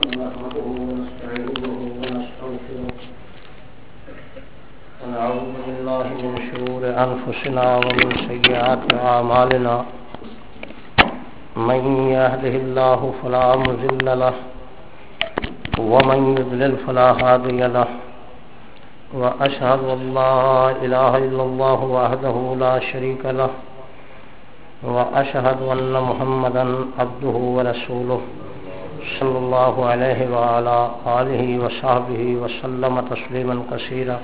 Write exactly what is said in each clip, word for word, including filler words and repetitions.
نحمده ونستعينه ونستغفره ونعوذ بالله من شرور أنفسنا ومن سيئات أعمالنا من يهده الله فلا مضل له ومن يضلل فلا هادي له وأشهد أن لا إله إلا الله وحده لا شريك له وأشهد أن محمدا عبده ورسوله صلى الله عليه وعلى آله وصحبه وسلم تسليما كثيرا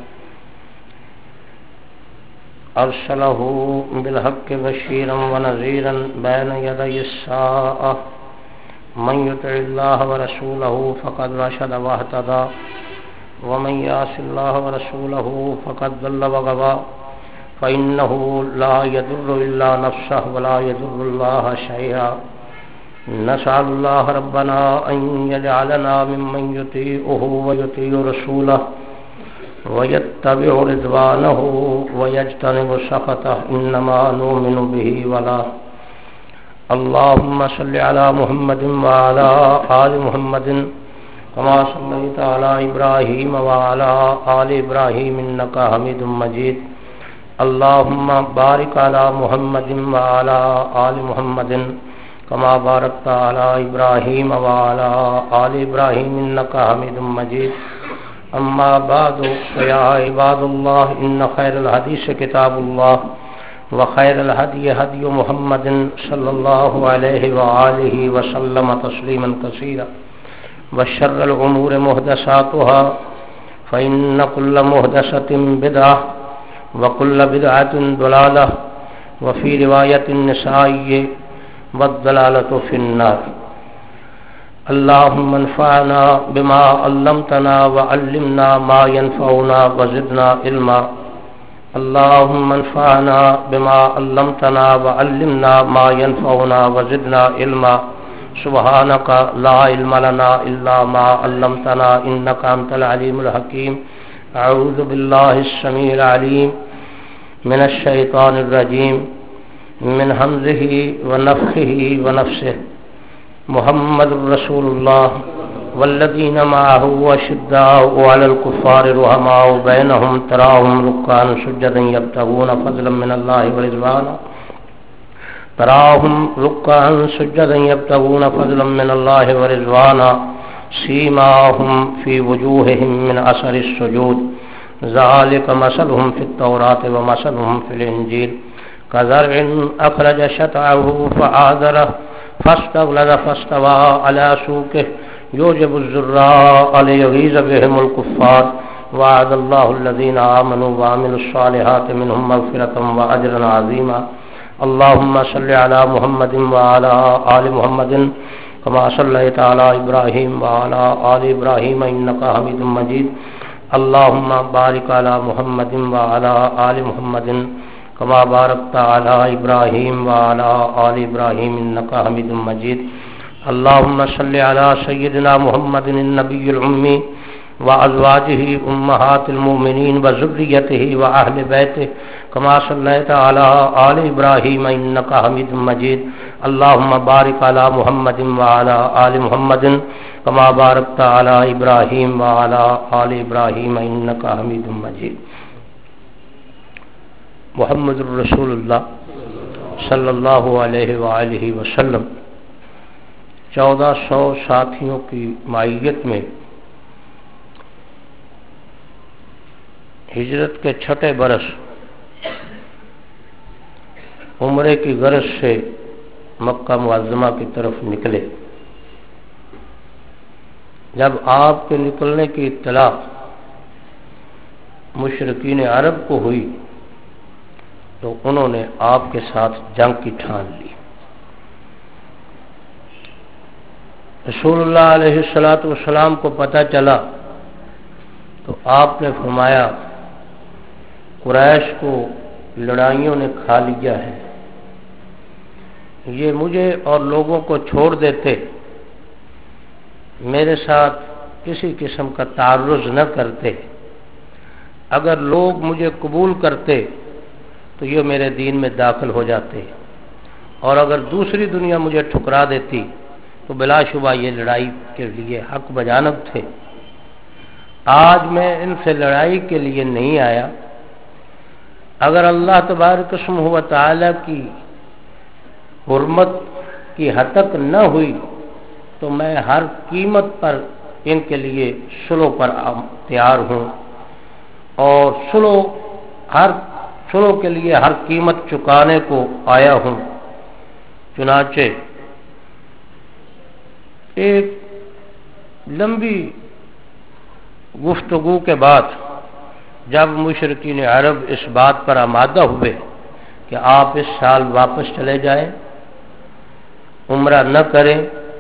أرسله بالحق بشيرا ونذيرا بين يدي الساعة من يطع الله ورسوله فقد رشد واهتدى ومن يعص الله ورسوله فقد ضل وغوى فإنه لا يضر إلا نفسه ولا يضر الله شيئا نسأل الله ربنا أن يجعلنا ممن يطيعه ويطيع رسوله ويتبع رضوانه ويجتنب سخطه إنما نؤمن به ولا اللهم صل على محمد وعلى آل محمد كما صليت على إبراهيم وعلى آل إبراهيم إنك حميد مجيد اللهم بارك على محمد وعلى آل محمد كما باركت على إبراهيم وعلى آل إبراهيم إنك حميد مجيد أما بعد فيا عباد الله إن خير الحديث كتاب الله وخير الهدي هدي محمد صلى الله عليه وآله وسلم تسليما كثيرا وشر الأمور محدثاتها فإن كل محدثة بدعة وكل بدعة ضلالة وفي رواية النسائي والضلالة في النار اللهم انفعنا بما علمتنا وعلمنا ما ينفعنا وزدنا علما اللهم انفعنا بما علمتنا وعلمنا ما ينفعنا وزدنا علما سبحانك لا علم لنا إلا ما علمتنا إنك أنت العليم الحكيم أعوذ بالله السميع العليم من الشيطان الرجيم من همزه ونفخه ونفسه محمد رسول الله والذين معه أشداء على الكفار رحماء بينهم تراهم ركعا سجدا يبتغون فضلا من الله ورضوانا تراهم ركعا سجدا يبتغون فضلا من الله ورضوانا سيماهم في وجوههم من أثر السجود ذلك مثلهم في التوراة ومثلهم في الإنجيل كزرع أخرج شطأه فآزره فاستغلظ فاستوى على سوقه يعجب الزراء ليغيظ بهم الكفار وعد الله الذين آمنوا وعملوا الصالحات منهم مغفرة وأجرا عظيما اللهم صل على محمد وعلى آل محمد كما صليت على إبراهيم وعلى آل إبراهيم إنك حميد مجيد اللهم بارك على محمد وعلى آل محمد كما باركت على إبراهيم وعلى آل إبراهيم إنك حميد مجيد اللهم صل على سيدنا محمد النبي الأمي وأزواجه أمهات المؤمنين وذريته وأهل بيته كما صليت على آل إبراهيم إنك حميد مجيد اللهم بارك على محمد وعلى آل محمد كما باركت على إبراهيم وعلى آل إبراهيم إنك حميد مجيد محمد الرسول اللہ صلی اللہ علیہ وآلہ وسلم چودہ سو ساتھیوں کی معیت میں ہجرت کے چھٹے برس عمرے کی غرض سے مکہ معظمہ کی طرف نکلے. جب آپ کے نکلنے کی اطلاع مشرکین عرب کو ہوئی تو انہوں نے آپ کے ساتھ جنگ کی ٹھان لی. رسول اللہ علیہ الصلوۃ والسلام کو پتہ چلا تو آپ نے فرمایا قریش کو لڑائیوں نے کھا لیا ہے، یہ مجھے اور لوگوں کو چھوڑ دیتے، میرے ساتھ کسی قسم کا تعرض نہ کرتے، اگر لوگ مجھے قبول کرتے تو یہ میرے دین میں داخل ہو جاتے، اور اگر دوسری دنیا مجھے ٹھکرا دیتی تو بلا شبہ یہ لڑائی کے لیے حق بجانب تھے۔ آج میں ان سے لڑائی کے لیے نہیں آیا۔ اگر اللہ تبارک اسمہ و تعالی کی حرمت کی حتک نہ ہوئی تو میں ہر قیمت پر ان کے لیے صلح پر تیار ہوں، اور صلح ہر صلح کے لیے ہر قیمت چکانے کو آیا ہوں۔ چنانچہ ایک لمبی گفتگو کے بعد جب مشرکین عرب اس بات پر آمادہ ہوئے کہ آپ اس سال واپس چلے جائیں، عمرہ نہ کریں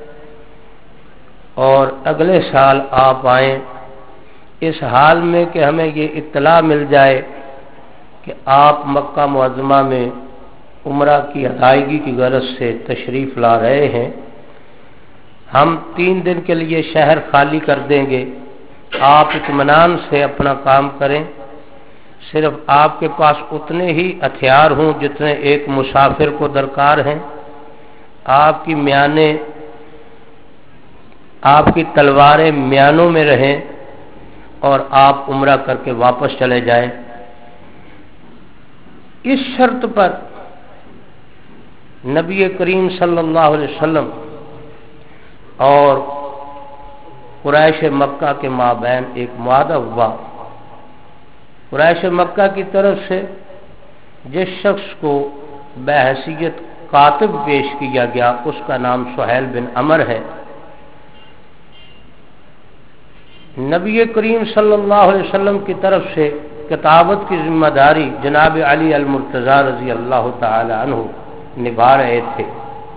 اور اگلے سال آپ آئیں، اس حال میں کہ ہمیں یہ اطلاع مل جائے کہ آپ مکہ معظمہ میں عمرہ کی ادائیگی کی غرض سے تشریف لا رہے ہیں، ہم تین دن کے لیے شہر خالی کر دیں گے، آپ اطمینان سے اپنا کام کریں، صرف آپ کے پاس اتنے ہی ہتھیار ہوں جتنے ایک مسافر کو درکار ہیں، آپ کی میانیں آپ کی تلواریں میانوں میں رہیں اور آپ عمرہ کر کے واپس چلے جائیں۔ اس شرط پر نبی کریم صلی اللہ علیہ وسلم اور قریش مکہ کے مابین ایک معاہدہ ہوا۔ قریش مکہ کی طرف سے جس شخص کو بحیثیت کاتب پیش کیا گیا اس کا نام سہیل بن عمر ہے۔ نبی کریم صلی اللہ علیہ وسلم کی طرف سے کتابت کی ذمہ داری جناب علی المرتضی رضی اللہ تعالی عنہ نبھا رہے تھے۔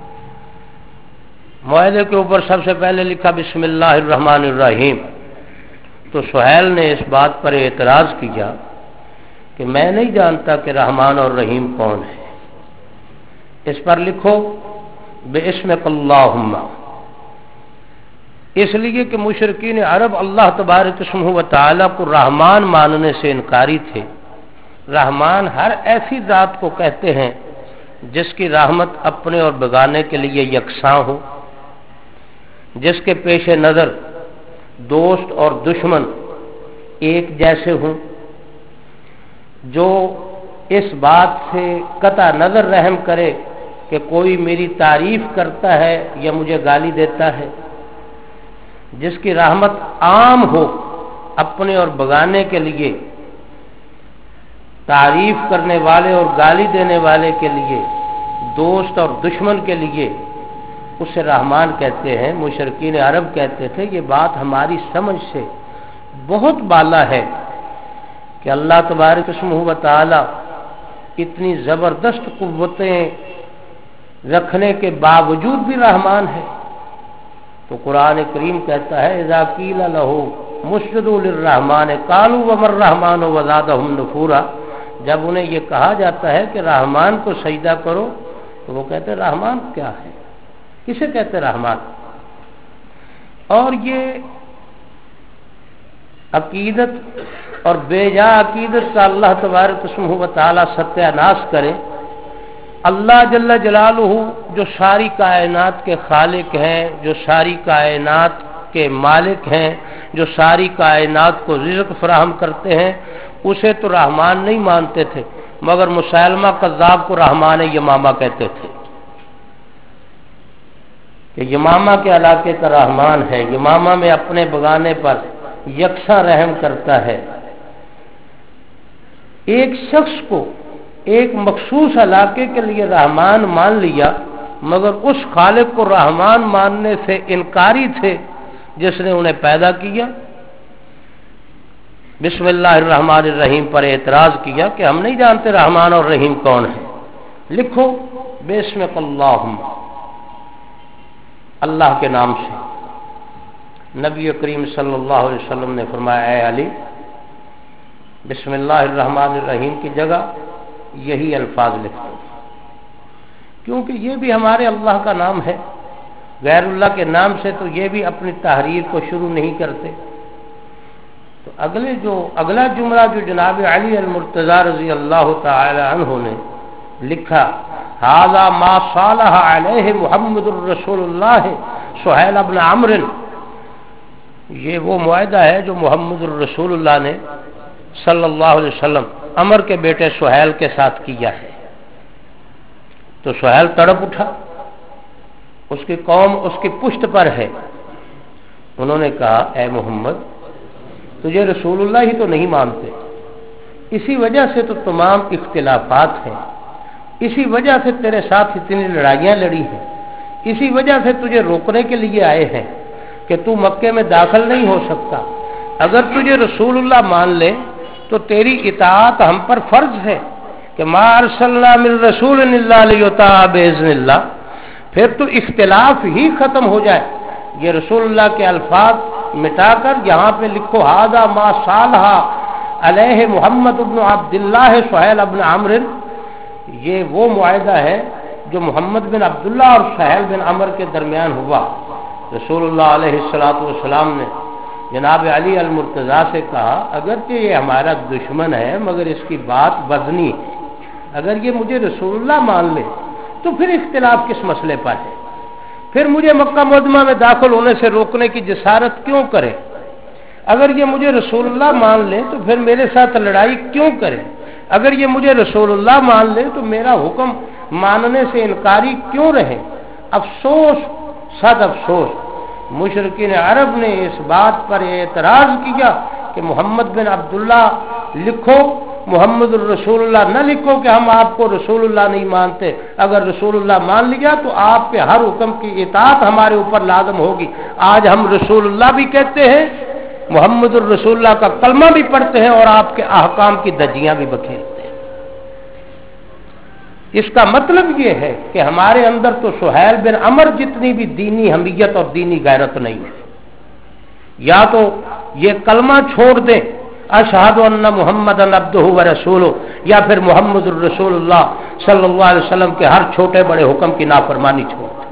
معاہدے کے اوپر سب سے پہلے لکھا بسم اللہ الرحمن الرحیم، تو سہیل نے اس بات پر اعتراض کیا کہ میں نہیں جانتا کہ رحمان اور رحیم کون ہے، اس پر لکھو باسمک اللہم، اس لیے کہ مشرکین عرب اللہ تبارک اسمہ و تعالی کو رحمان ماننے سے انکاری تھے۔ رحمان ہر ایسی ذات کو کہتے ہیں جس کی رحمت اپنے اور بگانے کے لیے یکساں ہو، جس کے پیش نظر دوست اور دشمن ایک جیسے ہوں، جو اس بات سے قطع نظر رحم کرے کہ کوئی میری تعریف کرتا ہے یا مجھے گالی دیتا ہے، جس کی رحمت عام ہو اپنے اور بگانے کے لیے، تعریف کرنے والے اور گالی دینے والے کے لیے، دوست اور دشمن کے لیے، اسے رحمان کہتے ہیں۔ مشرکین عرب کہتے تھے یہ بات ہماری سمجھ سے بہت بالا ہے کہ اللہ تبارک اسمہ و تعالی اتنی زبردست قوتیں رکھنے کے باوجود بھی رحمان ہے۔ تو قرآن کریم کہتا ہے اذا قیل لہ مسجدوا للرحمن قالوا وما الرحمن وزادہم نفورا، جب انہیں یہ کہا جاتا ہے کہ رحمان کو سجدہ کرو تو وہ کہتے ہیں رحمان کیا ہے، کسے کہتے رحمان؟ اور یہ عقیدت اور بے جا عقیدت کا اللہ تبارک اسمہ و تعالی ستیہ ناش کرے۔ اللہ جل جلالہ جو ساری کائنات کے خالق ہیں، جو ساری کائنات کے مالک ہیں، جو ساری کائنات کو رزق فراہم کرتے ہیں، اسے تو رحمان نہیں مانتے تھے، مگر مسیلمہ کذاب کو رحمان یمامہ کہتے تھے کہ یمامہ کے علاقے کا رحمان ہے، یمامہ میں اپنے بگانے پر یکساں رحم کرتا ہے۔ ایک شخص کو ایک مخصوص علاقے کے لیے رحمان مان لیا، مگر اس خالق کو رحمان ماننے سے انکاری تھے جس نے انہیں پیدا کیا۔ بسم اللہ الرحمن الرحیم پر اعتراض کیا کہ ہم نہیں جانتے رحمان اور رحیم کون ہے، لکھو باسمک اللہم، اللہ کے نام سے۔ نبی کریم صلی اللہ علیہ وسلم نے فرمایا اے علی، بسم اللہ الرحمن الرحیم کی جگہ یہی الفاظ لکھ دو، کیونکہ یہ بھی ہمارے اللہ کا نام ہے، غیر اللہ کے نام سے تو یہ بھی اپنی تحریر کو شروع نہیں کرتے۔ تو اگلے جو اگلا جملہ جو جناب علی المرتضی رضی اللہ تعالی عنہ نے لکھا، ھذا ما صالح علیہ محمد الرسول اللہ سہیل ابن عمرو، یہ وہ معاہدہ ہے جو محمد الرسول اللہ نے صلی اللہ علیہ وسلم عمر کے بیٹے سہیل کے ساتھ کیا ہے۔ تو سہیل تڑپ اٹھا، اس کی قوم اس کی پشت پر ہے۔ انہوں نے کہا اے محمد، تجھے رسول اللہ ہی تو نہیں مانتے، اسی وجہ سے تو تمام اختلافات ہیں، اسی وجہ سے تیرے ساتھ اتنی لڑائیاں لڑی ہیں، اسی وجہ سے تجھے روکنے کے لیے آئے ہیں کہ تو مکے میں داخل نہیں ہو سکتا۔ اگر تجھے رسول اللہ مان لے تو تیری اطاعت ہم پر فرض ہے کہ ما ارسلنا من رسول الا لیطاع باذن اللہ، پھر تو اختلاف ہی ختم ہو جائے۔ یہ رسول اللہ کے الفاظ مٹا کر یہاں پہ لکھو ھذا ما صالح علیہ محمد بن عبد اللہ سہیل ابن عمرو، یہ وہ معاہدہ ہے جو محمد بن عبداللہ اور سہیل بن عمرو کے درمیان ہوا۔ رسول اللہ علیہ الصلوۃ والسلام نے جناب علی المرتضیٰ سے کہا اگرچہ یہ ہمارا دشمن ہے مگر اس کی بات وزنی ہے، اگر یہ مجھے رسول اللہ مان لے تو پھر اختلاف کس مسئلے پر ہے، پھر مجھے مکہ معظمہ میں داخل ہونے سے روکنے کی جسارت کیوں کرے، اگر یہ مجھے رسول اللہ مان لے تو پھر میرے ساتھ لڑائی کیوں کرے، اگر یہ مجھے رسول اللہ مان لے تو میرا حکم ماننے سے انکاری کیوں رہے۔ افسوس صد افسوس، مشرکین عرب نے اس بات پر اعتراض کیا کہ محمد بن عبداللہ لکھو، محمد الرسول اللہ نہ لکھو کہ ہم آپ کو رسول اللہ نہیں مانتے، اگر رسول اللہ مان لیا تو آپ کے ہر حکم کی اطاعت ہمارے اوپر لازم ہوگی۔ آج ہم رسول اللہ بھی کہتے ہیں، محمد الرسول اللہ کا کلمہ بھی پڑھتے ہیں اور آپ کے احکام کی دجیاں بھی بکھیرتے ہیں۔ اس کا مطلب یہ ہے کہ ہمارے اندر تو سہیل بن عمرو جتنی بھی دینی حمیت اور دینی غیرت نہیں ہے، یا تو یہ کلمہ چھوڑ دیں اشہد ان محمد عبدہ ورسولہ، یا پھر محمد الرسول اللہ صلی اللہ علیہ وسلم کے ہر چھوٹے بڑے حکم کی نافرمانی چھوڑ دیں۔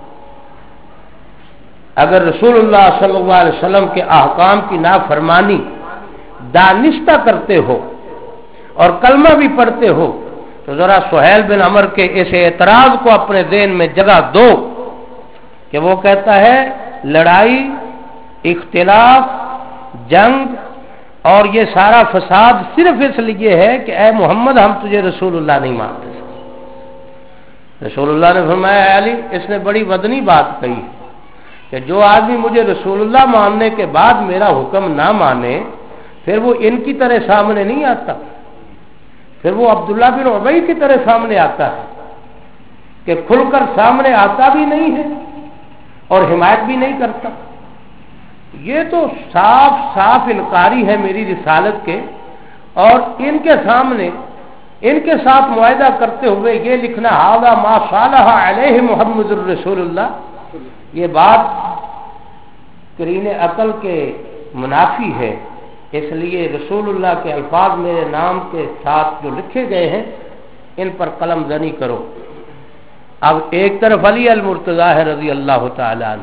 اگر رسول اللہ صلی اللہ علیہ وسلم کے احکام کی نافرمانی دانستہ کرتے ہو اور کلمہ بھی پڑھتے ہو تو ذرا سہیل بن عمرو کے اس اعتراض کو اپنے ذہن میں جگہ دو کہ وہ کہتا ہے لڑائی، اختلاف، جنگ اور یہ سارا فساد صرف اس لیے ہے کہ اے محمد ہم تجھے رسول اللہ نہیں مانتے۔ رسول اللہ نے فرمایا اے علی، اس نے بڑی وزنی بات کہی کہ جو آدمی مجھے رسول اللہ ماننے کے بعد میرا حکم نہ مانے پھر وہ ان کی طرح سامنے نہیں آتا، پھر وہ عبداللہ بن ابی کی طرح سامنے آتا ہے کہ کھل کر سامنے آتا بھی نہیں ہے اور حمایت بھی نہیں کرتا۔ یہ تو صاف صاف انکاری ہے میری رسالت کے، اور ان کے سامنے ان کے ساتھ معاہدہ کرتے ہوئے یہ لکھنا ھذا ما صالح علیہ محمد الرسول اللہ، یہ بات قرین عقل کے منافی ہے۔ اس لیے رسول اللہ کے الفاظ میرے نام کے ساتھ جو لکھے گئے ہیں ان پر قلم زنی کرو۔ اب ایک طرف علی المرتضیٰ ہے رضی اللہ تعالی عنہ،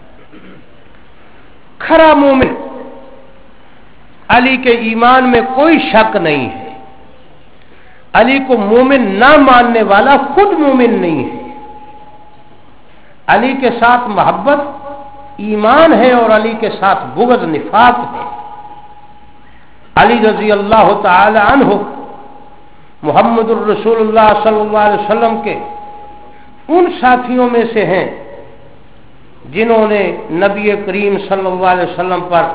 کھرا مومن، علی کے ایمان میں کوئی شک نہیں ہے، علی کو مومن نہ ماننے والا خود مومن نہیں ہے۔ علی کے ساتھ محبت ایمان ہے اور علی کے ساتھ بغض نفاق ہے۔ علی رضی اللہ تعالی عنہ محمد الرسول اللہ صلی اللہ علیہ وسلم کے ان ساتھیوں میں سے ہیں جنہوں نے نبی کریم صلی اللہ علیہ وسلم پر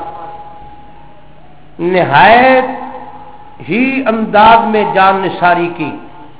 نہایت ہی انداز میں جان نثاری کی۔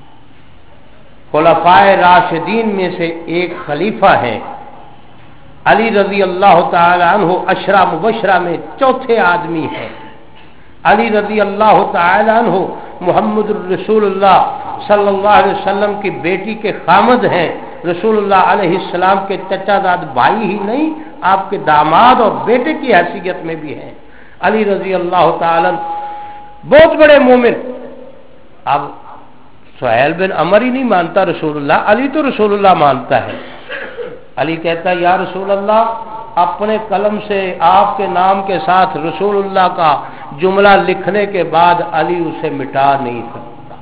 خلفائے راشدین میں سے ایک خلیفہ ہیں، علی رضی اللہ تعالی عنہ عشرہ مبشرہ میں چوتھے آدمی ہیں۔ علی رضی اللہ تعالی عنہ محمد الرسول اللہ صلی اللہ علیہ وسلم کی بیٹی کے خامد ہیں، رسول اللہ علیہ السلام کے چچا زاد بھائی ہی نہیں، آپ کے داماد اور بیٹے کی حیثیت میں بھی ہیں۔ علی رضی اللہ تعالی عنہ بہت بڑے مومن۔ اب سہیل بن عمرو ہی نہیں مانتا رسول اللہ، علی تو رسول اللہ مانتا ہے۔ علی کہتا ہے یا رسول اللہ، اپنے قلم سے آپ کے نام کے ساتھ رسول اللہ کا جملہ لکھنے کے بعد علی اسے مٹا نہیں سکتا۔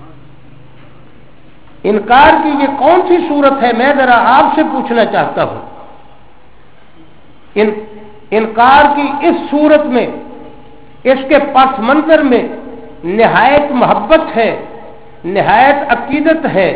انکار کی یہ کون سی صورت ہے، میں ذرا آپ سے پوچھنا چاہتا ہوں۔ ان انکار کی اس صورت میں، اس کے پس منظر میں نہایت محبت ہے، نہایت عقیدت ہے،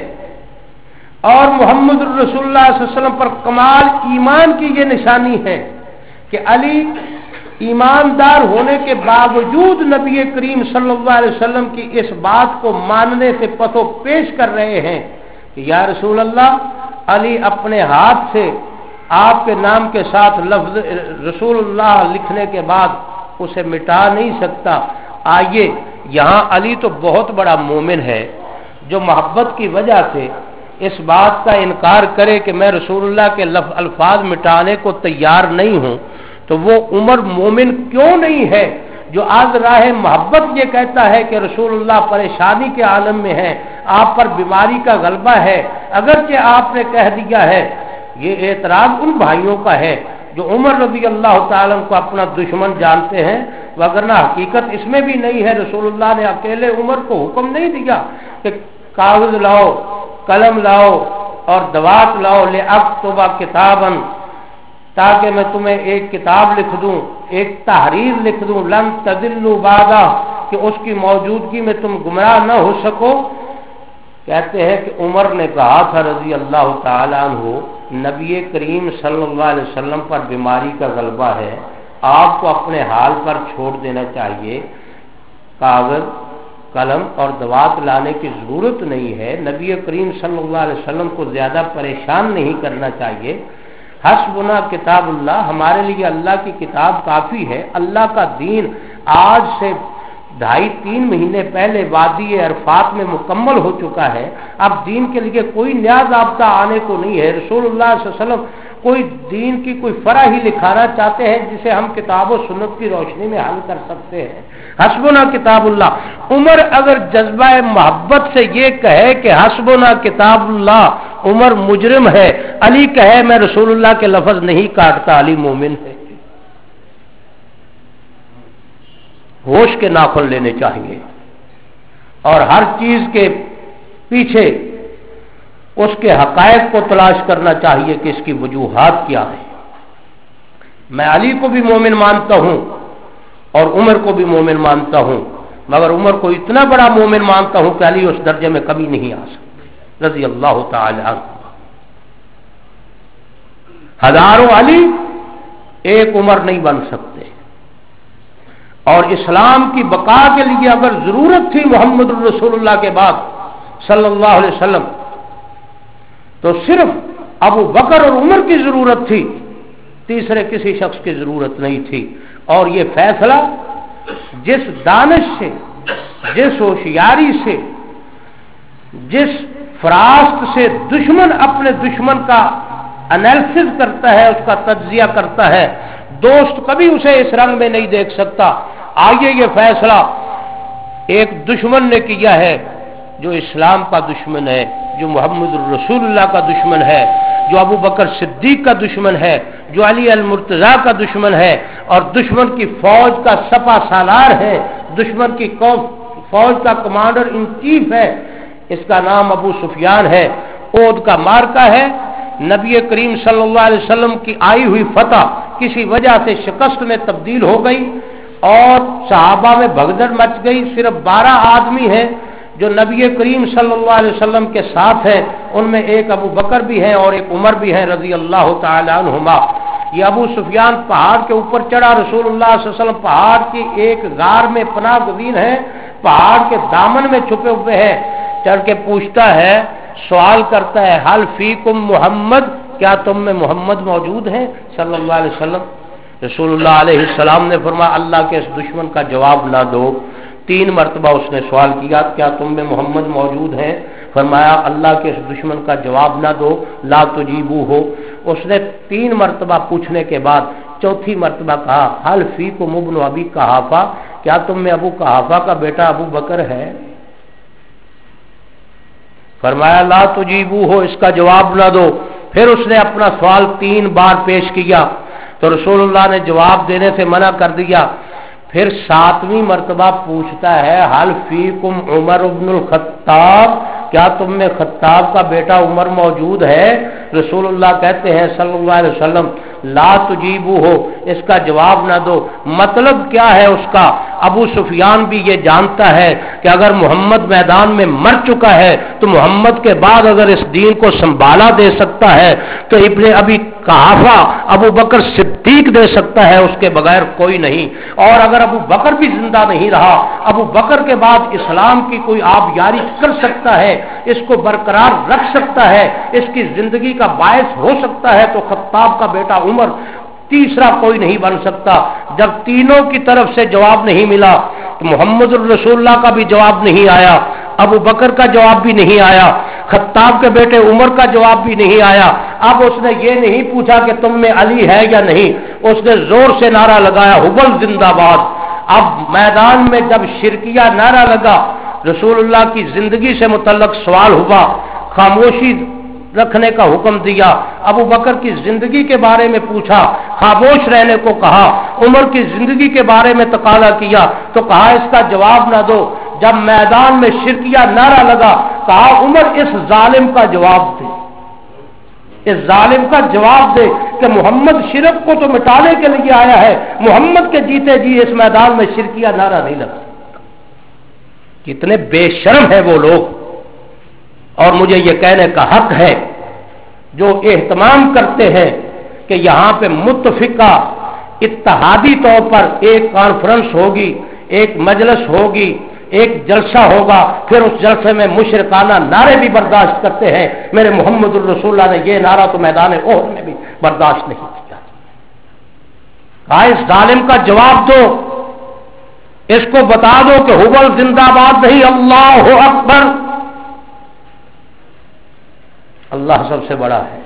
اور محمد رسول اللہ صلی اللہ علیہ وسلم پر کمال ایمان کی یہ نشانی ہے کہ علی ایماندار ہونے کے باوجود نبی کریم صلی اللہ علیہ وسلم کی اس بات کو ماننے سے پتو پیش کر رہے ہیں کہ یا رسول اللہ، علی اپنے ہاتھ سے آپ کے نام کے ساتھ لفظ رسول اللہ لکھنے کے بعد اسے مٹا نہیں سکتا۔ آئیے، یہاں علی تو بہت بڑا مومن ہے جو محبت کی وجہ سے اس بات کا انکار کرے کہ میں رسول اللہ کے لفظ الفاظ مٹانے کو تیار نہیں ہوں، تو وہ عمر مومن کیوں نہیں ہے جو آج راہ محبت یہ کہتا ہے کہ رسول اللہ پریشانی کے عالم میں ہیں، آپ پر بیماری کا غلبہ ہے، اگرچہ آپ نے کہہ دیا ہے۔ یہ اعتراض ان بھائیوں کا ہے جو عمر رضی اللہ تعالیٰ کو اپنا دشمن جانتے ہیں، وگرنہ حقیقت اس میں بھی نہیں ہے۔ رسول اللہ نے اکیلے عمر کو حکم نہیں دیا کہ کاغذ لاؤ، قلم لاؤ اور دوات لاؤ، لے اکتب کتابا، تاکہ میں تمہیں ایک کتاب لکھ دوں، ایک تحریر لکھ دوں، لن تضلوا بعدہ، کہ اس کی موجودگی میں تم گمراہ نہ ہو سکو۔ کہتے ہیں کہ عمر نے کہا تھا رضی اللہ تعالیٰ عنہ، نبی کریم صلی اللہ علیہ وسلم پر بیماری کا غلبہ ہے، آپ کو اپنے حال پر چھوڑ دینا چاہیے، کاغذ، قلم اور دوات لانے کی ضرورت نہیں ہے، نبی کریم صلی اللہ علیہ وسلم کو زیادہ پریشان نہیں کرنا چاہیے۔ حسبنا کتاب اللہ، ہمارے لیے اللہ کی کتاب کافی ہے۔ اللہ کا دین آج سے ڈھائی تین مہینے پہلے وادی عرفات میں مکمل ہو چکا ہے، اب دین کے لیے کوئی نیا ضابطہ آنے کو نہیں ہے۔ رسول اللہ صلی اللہ علیہ وسلم کوئی دین کی کوئی فرع ہی لکھانا چاہتے ہیں جسے ہم کتاب و سنت کی روشنی میں حل کر سکتے ہیں۔ حسبنا کتاب اللہ، عمر اگر جذبہ محبت سے یہ کہے کہ حسبنا کتاب اللہ، عمر مجرم ہے، علی کہے میں رسول اللہ کے لفظ نہیں کاٹتا، علی مومن ہے۔ ہوش کے ناخن لینے چاہیے اور ہر چیز کے پیچھے اس کے حقائق کو تلاش کرنا چاہیے کہ اس کی وجوہات کیا ہے۔ میں علی کو بھی مومن مانتا ہوں اور عمر کو بھی مومن مانتا ہوں، مگر عمر کو اتنا بڑا مومن مانتا ہوں کہ علی اس درجے میں کبھی نہیں آ سکتے رضی اللہ تعالی عنہ۔ ہزاروں علی ایک عمر نہیں بن سکتے، اور اسلام کی بقا کے لیے اگر ضرورت تھی محمد الرسول اللہ کے بعد صلی اللہ علیہ وسلم تو صرف ابو بکر اور عمر کی ضرورت تھی، تیسرے کسی شخص کی ضرورت نہیں تھی۔ اور یہ فیصلہ جس دانش سے، جس ہوشیاری سے، جس فراست سے دشمن اپنے دشمن کا انالیسس کرتا ہے، اس کا تجزیہ کرتا ہے، دوست کبھی اسے اس رنگ میں نہیں دیکھ سکتا۔ آئیے یہ فیصلہ ایک دشمن نے کیا ہے جو اسلام کا دشمن ہے، جو محمد الرسول اللہ کا دشمن ہے، جو ابو بکر صدیق کا دشمن ہے، جو علی المرتضیٰ کا دشمن ہے، اور دشمن کی فوج کا سپہ سالار ہے، دشمن کی فوج کا کمانڈر ان چیف ہے، اس کا نام ابو سفیان ہے۔ احد کا مارکا ہے، نبی کریم صلی اللہ علیہ وسلم کی آئی ہوئی فتح کسی وجہ سے شکست میں تبدیل ہو گئی اور صحابہ میں بھگدڑ مچ گئی۔ صرف بارہ آدمی ہیں جو نبی کریم صلی اللہ علیہ وسلم کے ساتھ ہیں، ان میں ایک ابو بکر بھی ہیں اور ایک عمر بھی ہیں رضی اللہ تعالی عنہما۔ یہ ابو سفیان پہاڑ کے اوپر چڑھا، رسول اللہ صلی اللہ علیہ وسلم پہاڑ کی ایک غار میں پناہ گزین ہے، پہاڑ کے دامن میں چھپے ہوئے ہیں، چڑھ کے پوچھتا ہے، سوال کرتا ہے، حل فیکم محمد، کیا تم میں محمد موجود ہیں صلی اللہ علیہ وسلم؟ رسول اللہ علیہ السلام نے فرمایا اللہ کے اس دشمن کا جواب نہ دو۔ تین مرتبہ اس نے سوال کیا، کیا تم میں محمد موجود ہیں؟ فرمایا اللہ کے اس دشمن کا جواب نہ دو، لا تجیبو ہو۔ اس نے تین مرتبہ پوچھنے کے بعد چوتھی مرتبہ کہا، حل فیکم ابن ابی قحافہ، کیا تم میں ابو قحافہ کا بیٹا ابو بکر ہے؟ فرمایا لا تجیبو ہو، اس کا جواب نہ دو۔ پھر اس نے اپنا سوال تین بار پیش کیا تو رسول اللہ نے جواب دینے سے منع کر دیا۔ پھر ساتویں مرتبہ پوچھتا ہے، حل فیکم عمر ابن الخطاب، کیا تم میں خطاب کا بیٹا عمر موجود ہے؟ رسول اللہ کہتے ہیں صلی اللہ علیہ وسلم لا تجیبو ہو، اس کا جواب نہ دو۔ مطلب کیا ہے اس کا؟ ابو سفیان بھی یہ جانتا ہے کہ اگر محمد میدان میں مر چکا ہے تو محمد کے بعد اگر اس دین کو سنبھالا دے سکتا ہے تو ابن ابی قحافہ ابو بکر صدیق دے سکتا ہے، اس کے بغیر کوئی نہیں۔ اور اگر ابو بکر بھی زندہ نہیں رہا، ابو بکر کے بعد اسلام کی کوئی آپ یاری کر سکتا ہے، اس کو برقرار رکھ سکتا ہے، اس کی زندگی کا باعث ہو سکتا ہے، تو خطاب کا بیٹا عمر تیسرا کوئی نہیں بن سکتا۔ جب تینوں کی طرف سے جواب نہیں ملا تو محمد الرسول اللہ کا بھی جواب نہیں آیا، ابو بکر کا جواب بھی نہیں آیا، خطاب کے بیٹے عمر کا جواب بھی نہیں آیا۔ اب اس نے یہ نہیں پوچھا کہ تم میں علی ہے یا نہیں، اس نے زور سے نعرہ لگایا حبل زندہ باد۔ اب میدان میں جب شرکیہ نعرہ لگا، رسول اللہ کی زندگی سے متعلق سوال ہوا، خاموشی رکھنے کا حکم دیا، ابو بکر کی زندگی کے بارے میں پوچھا، خاموش رہنے کو کہا، عمر کی زندگی کے بارے میں تقاضا کیا تو کہا اس کا جواب نہ دو۔ جب میدان میں شرکیہ نعرہ لگا، کہا عمر اس ظالم کا جواب دے، اس ظالم کا جواب دے کہ محمد شرک کو تو مٹانے کے لیے آیا ہے، محمد کے جیتے جی اس میدان میں شرکیہ نعرہ نہیں لگا۔ کتنے بے شرم ہے وہ لوگ، اور مجھے یہ کہنے کا حق ہے جو اہتمام کرتے ہیں کہ یہاں پہ متفقہ اتحادی طور پر ایک کانفرنس ہوگی، ایک مجلس ہوگی، ایک جلسہ ہوگا، پھر اس جلسے میں مشرکانہ نعرے بھی برداشت کرتے ہیں۔ میرے محمد الرسول اللہ نے یہ نعرہ تو میدان احد میں بھی برداشت نہیں کیا۔ کہا اس ظالم کا جواب دو، اس کو بتا دو کہ حبل زندہ باد نہیں، اللہ اکبر، اللہ سب سے بڑا ہے۔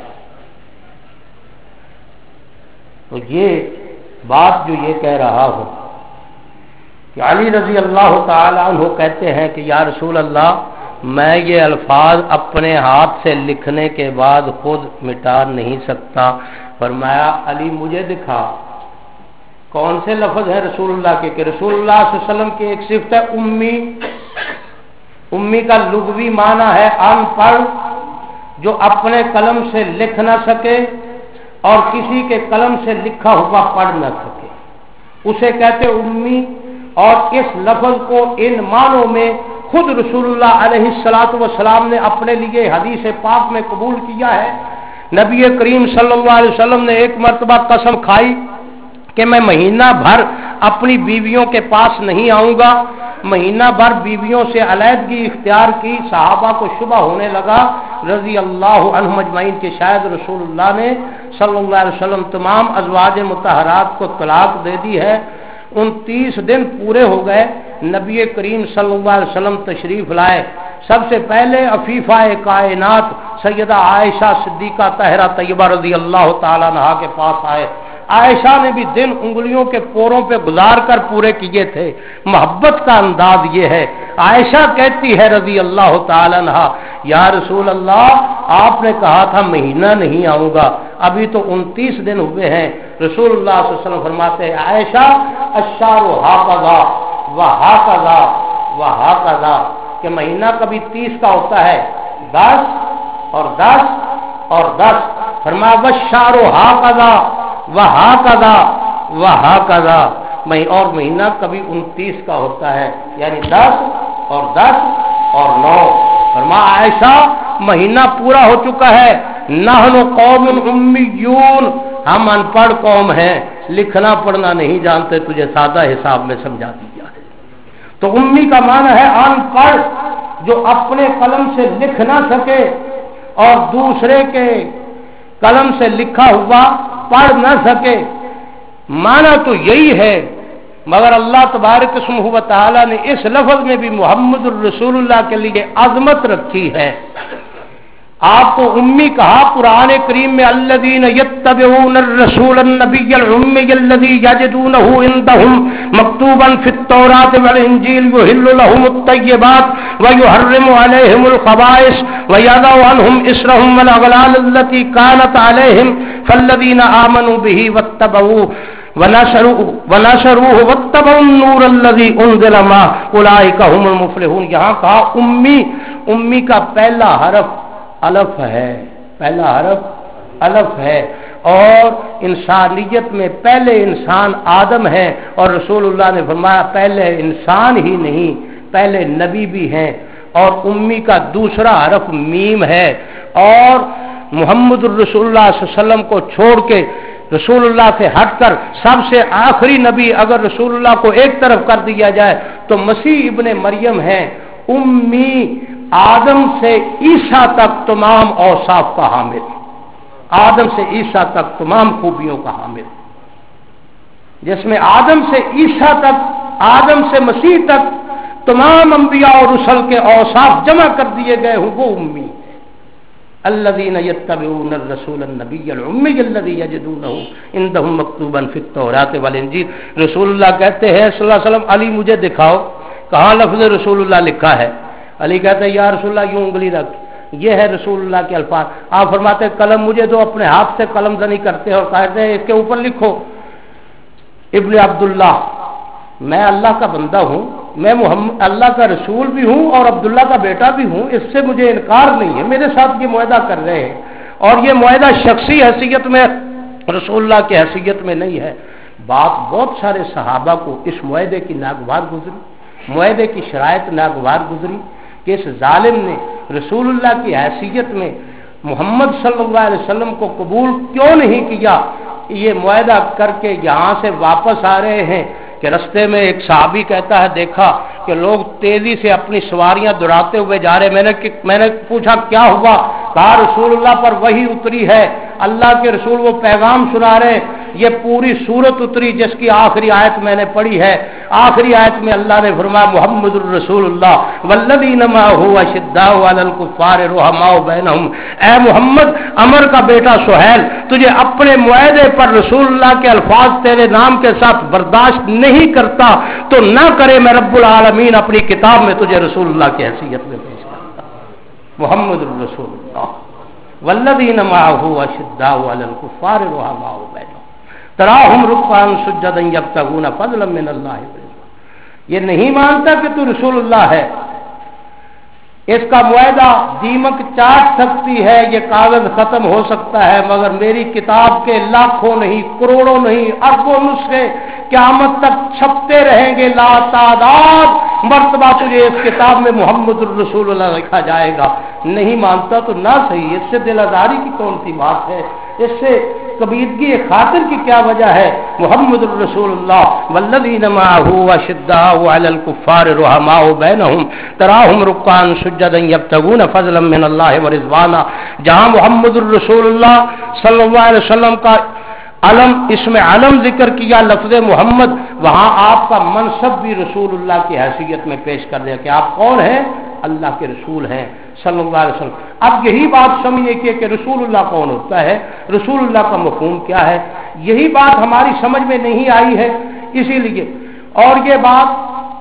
تو یہ بات جو یہ کہہ رہا ہوں کہ علی رضی اللہ تعالی عنہ کہتے ہیں کہ یا رسول اللہ میں یہ الفاظ اپنے ہاتھ سے لکھنے کے بعد خود مٹا نہیں سکتا۔ فرمایا علی مجھے دکھا کون سے لفظ ہے رسول اللہ کے، کہ رسول اللہ صلی اللہ علیہ وسلم کی ایک صفت ہے امی۔ امی کا لغوی معنی ہے ان پڑھ، جو اپنے قلم سے لکھ نہ سکے اور کسی کے قلم سے لکھا ہوا پڑھ نہ سکے، اسے کہتے امی۔ اور اس لفظ کو ان معنوں میں خود رسول اللہ علیہ الصلوۃ والسلام نے اپنے لیے حدیث پاک میں قبول کیا ہے۔ نبی کریم صلی اللہ علیہ وسلم نے ایک مرتبہ قسم کھائی کہ میں مہینہ بھر اپنی بیویوں کے پاس نہیں آؤں گا، مہینہ بھر بیویوں سے علیحدگی اختیار کی۔ صحابہ کو شبہ ہونے لگا رضی اللہ عنہم اجمعین کہ شاید رسول اللہ نے صلی اللہ علیہ وسلم تمام ازواج مطہرات کو طلاق دے دی ہے۔ انتیس دن پورے ہو گئے، نبی کریم صلی اللہ علیہ وسلم تشریف لائے۔ سب سے پہلے عفیفہ کائنات سیدہ عائشہ صدیقہ طاہرہ طیبہ رضی اللہ تعالی عنہا کے پاس آئے۔ عائشہ نے بھی دن انگلیوں کے پوروں پہ گزار کر پورے کیے تھے۔ محبت کا انداز یہ ہے، عائشہ کہتی ہے رضی اللہ تعالی عنہا یا رسول اللہ آپ نے کہا تھا مہینہ نہیں آؤں گا، ابھی تو انتیس دن ہوئے ہیں۔ رسول اللہ صلی اللہ علیہ وسلم فرماتے ہیں عائشہ الشہر ہاکذا وہاکذا وہاکذا، کہ مہینہ کبھی تیس کا ہوتا ہے، دس اور دس اور دس۔ فرمایا والشہر ہاکذا وہاکذا وہاکذا، اور مہینہ کبھی انتیس کا ہوتا ہے، یعنی دس اور دس اور نو۔ فرمایا عائشہ مہینہ پورا ہو چکا ہے، نحن قوم امیون، ہم ان پڑھ قوم ہیں، لکھنا پڑھنا نہیں جانتے، تجھے سادہ حساب میں سمجھا دیا ہے۔ تو امی کا معنی ہے ان پڑھ، جو اپنے قلم سے لکھ نہ سکے اور دوسرے کے قلم سے لکھا ہوا پڑھ نہ سکے۔ معنی تو یہی ہے، مگر اللہ تبارک اسمہ و تعالی نے اس لفظ میں بھی محمد الرسول اللہ کے لیے عظمت رکھی ہے۔ آپ کو امی کہا قرآن کریم میں الذین یتبعون الرسول النبی الأمی الذی یجدونہ عندہم مکتوبا فی التوراۃ والانجیل یحل لہم الطیبات ویحرم علیہم الخبائث ویضع عنہم اصرہم والاغلال التی کانت علیہم فالذین آمنوا بہ واتبعوہ ونشروه ونشروه واتبعوا النور الذي انزل معه اولئک هم المفلحون. یہاں کہا امی. امی کا پہلا حرف الف ہے. پہلا حرف الف ہے. اور انسانیت میں پہلے انسان آدم ہے. اور رسول اللہ نے فرمایا پہلے انسان ہی نہیں پہلے نبی بھی ہیں. اور امی کا دوسرا حرف میم ہے. اور محمد الرسول اللہ صلی اللہ علیہ وسلم کو چھوڑ کے رسول اللہ سے ہٹ کر سب سے آخری نبی اگر رسول اللہ کو ایک طرف کر دیا جائے تو مسیح ابن مریم ہے. امی آدم سے عیسیٰ تک تمام اوصاف کا حامل. آدم سے عیسیٰ تک تمام خوبیوں کا حامل. جس میں آدم سے عیسیٰ تک آدم سے مسیح تک تمام انبیاء اور رسل کے اوصاف جمع کر دیے گئے ہوں وہ امی. الذين يتبعون الرسول النبي الامي الذي يجدونه عندهم مكتوبا في التوراة والانجيل. رسول اللہ کہتے ہیں صلی اللہ علیہ وسلم علی مجھے دکھاؤ کہاں لفظ رسول اللہ لکھا ہے. علی کہتے ہیں یا رسول اللہ یوں انگلی رکھ یہ ہے رسول اللہ کے الفاظ. آپ فرماتے ہیں قلم مجھے دو. اپنے ہاتھ سے قلم زنی کرتے ہیں اور کہتے ہیں اس کے اوپر لکھو ابن عبداللہ میں اللہ کا بندہ ہوں میں محمد اللہ کا رسول بھی ہوں اور عبداللہ کا بیٹا بھی ہوں. اس سے مجھے انکار نہیں ہے. میرے ساتھ یہ معاہدہ کر رہے ہیں اور یہ معاہدہ شخصی حیثیت میں رسول اللہ کی حیثیت میں نہیں ہے. بات بہت سارے صحابہ کو اس معاہدے کی ناگوار گزری. معاہدے کی شرائط ناگوار گزری کہ اس ظالم نے رسول اللہ کی حیثیت میں محمد صلی اللہ علیہ وسلم کو قبول کیوں نہیں کیا. یہ معاہدہ کر کے یہاں سے واپس آ رہے ہیں کہ رستے میں ایک صحابی کہتا ہے دیکھا کہ لوگ تیزی سے اپنی سواریاں دوڑاتے ہوئے جا رہے. میں نے میں نے پوچھا کیا ہوا. کہا رسول اللہ پر وحی اتری ہے اللہ کے رسول وہ پیغام سنا رہے. یہ پوری سورت اتری جس کی آخری آیت میں نے پڑھی ہے. آخری آیت میں اللہ نے فرمایا محمد الرسول اللہ والذین معہ اشداء علی الکفار رحماء بینہم. اے محمد عمر کا بیٹا سہیل تجھے اپنے معاہدے پر رسول اللہ کے الفاظ تیرے نام کے ساتھ برداشت نہیں کرتا تو نہ کرے میں رب العالمین اپنی کتاب میں تجھے رسول اللہ کی حیثیت میں پیش کرتا. محمد الرسول اللہ والذین معہ اشداء علی الکفار رحماء بینہم تراہم رکعا سجدا یبتغون فضلا من اللہ. یہ نہیں مانتا کہ تو رسول اللہ ہے. اس کا معاہدہ دیمک چاٹ سکتی ہے یہ کاغذ ختم ہو سکتا ہے مگر میری کتاب کے لاکھوں نہیں کروڑوں نہیں اربوں نسخے قیامت تک چھپتے رہیں گے. لا تعداد مرتبہ تجھے اس کتاب میں محمد الرسول اللہ لکھا جائے گا. نہیں مانتا تو نہ صحیح. اس سے دل آزاری کی کون سی بات ہے. اس سے کبیدگی خاطر کی کیا وجہ ہے. محمد الرسول اللہ والذین معہ اشداء علی الکفار رحماء بینہم تراہم رکعا سجدا یبتغون فضلا من اللہ ورضوانا. جہاں محمد الرسول اللہ صلی اللہ علیہ وسلم کا علم اس میں علم ذکر کیا لفظ محمد وہاں آپ کا منصب بھی رسول اللہ کی حیثیت میں پیش کر دیا کہ آپ کون ہیں اللہ کے رسول ہیں صلی اللہ علیہ وسلم. اب یہی بات سمجھے کہ رسول اللہ کون ہوتا ہے رسول اللہ کا مفہوم کیا ہے. یہی بات ہماری سمجھ میں نہیں آئی ہے اسی لیے اور یہ بات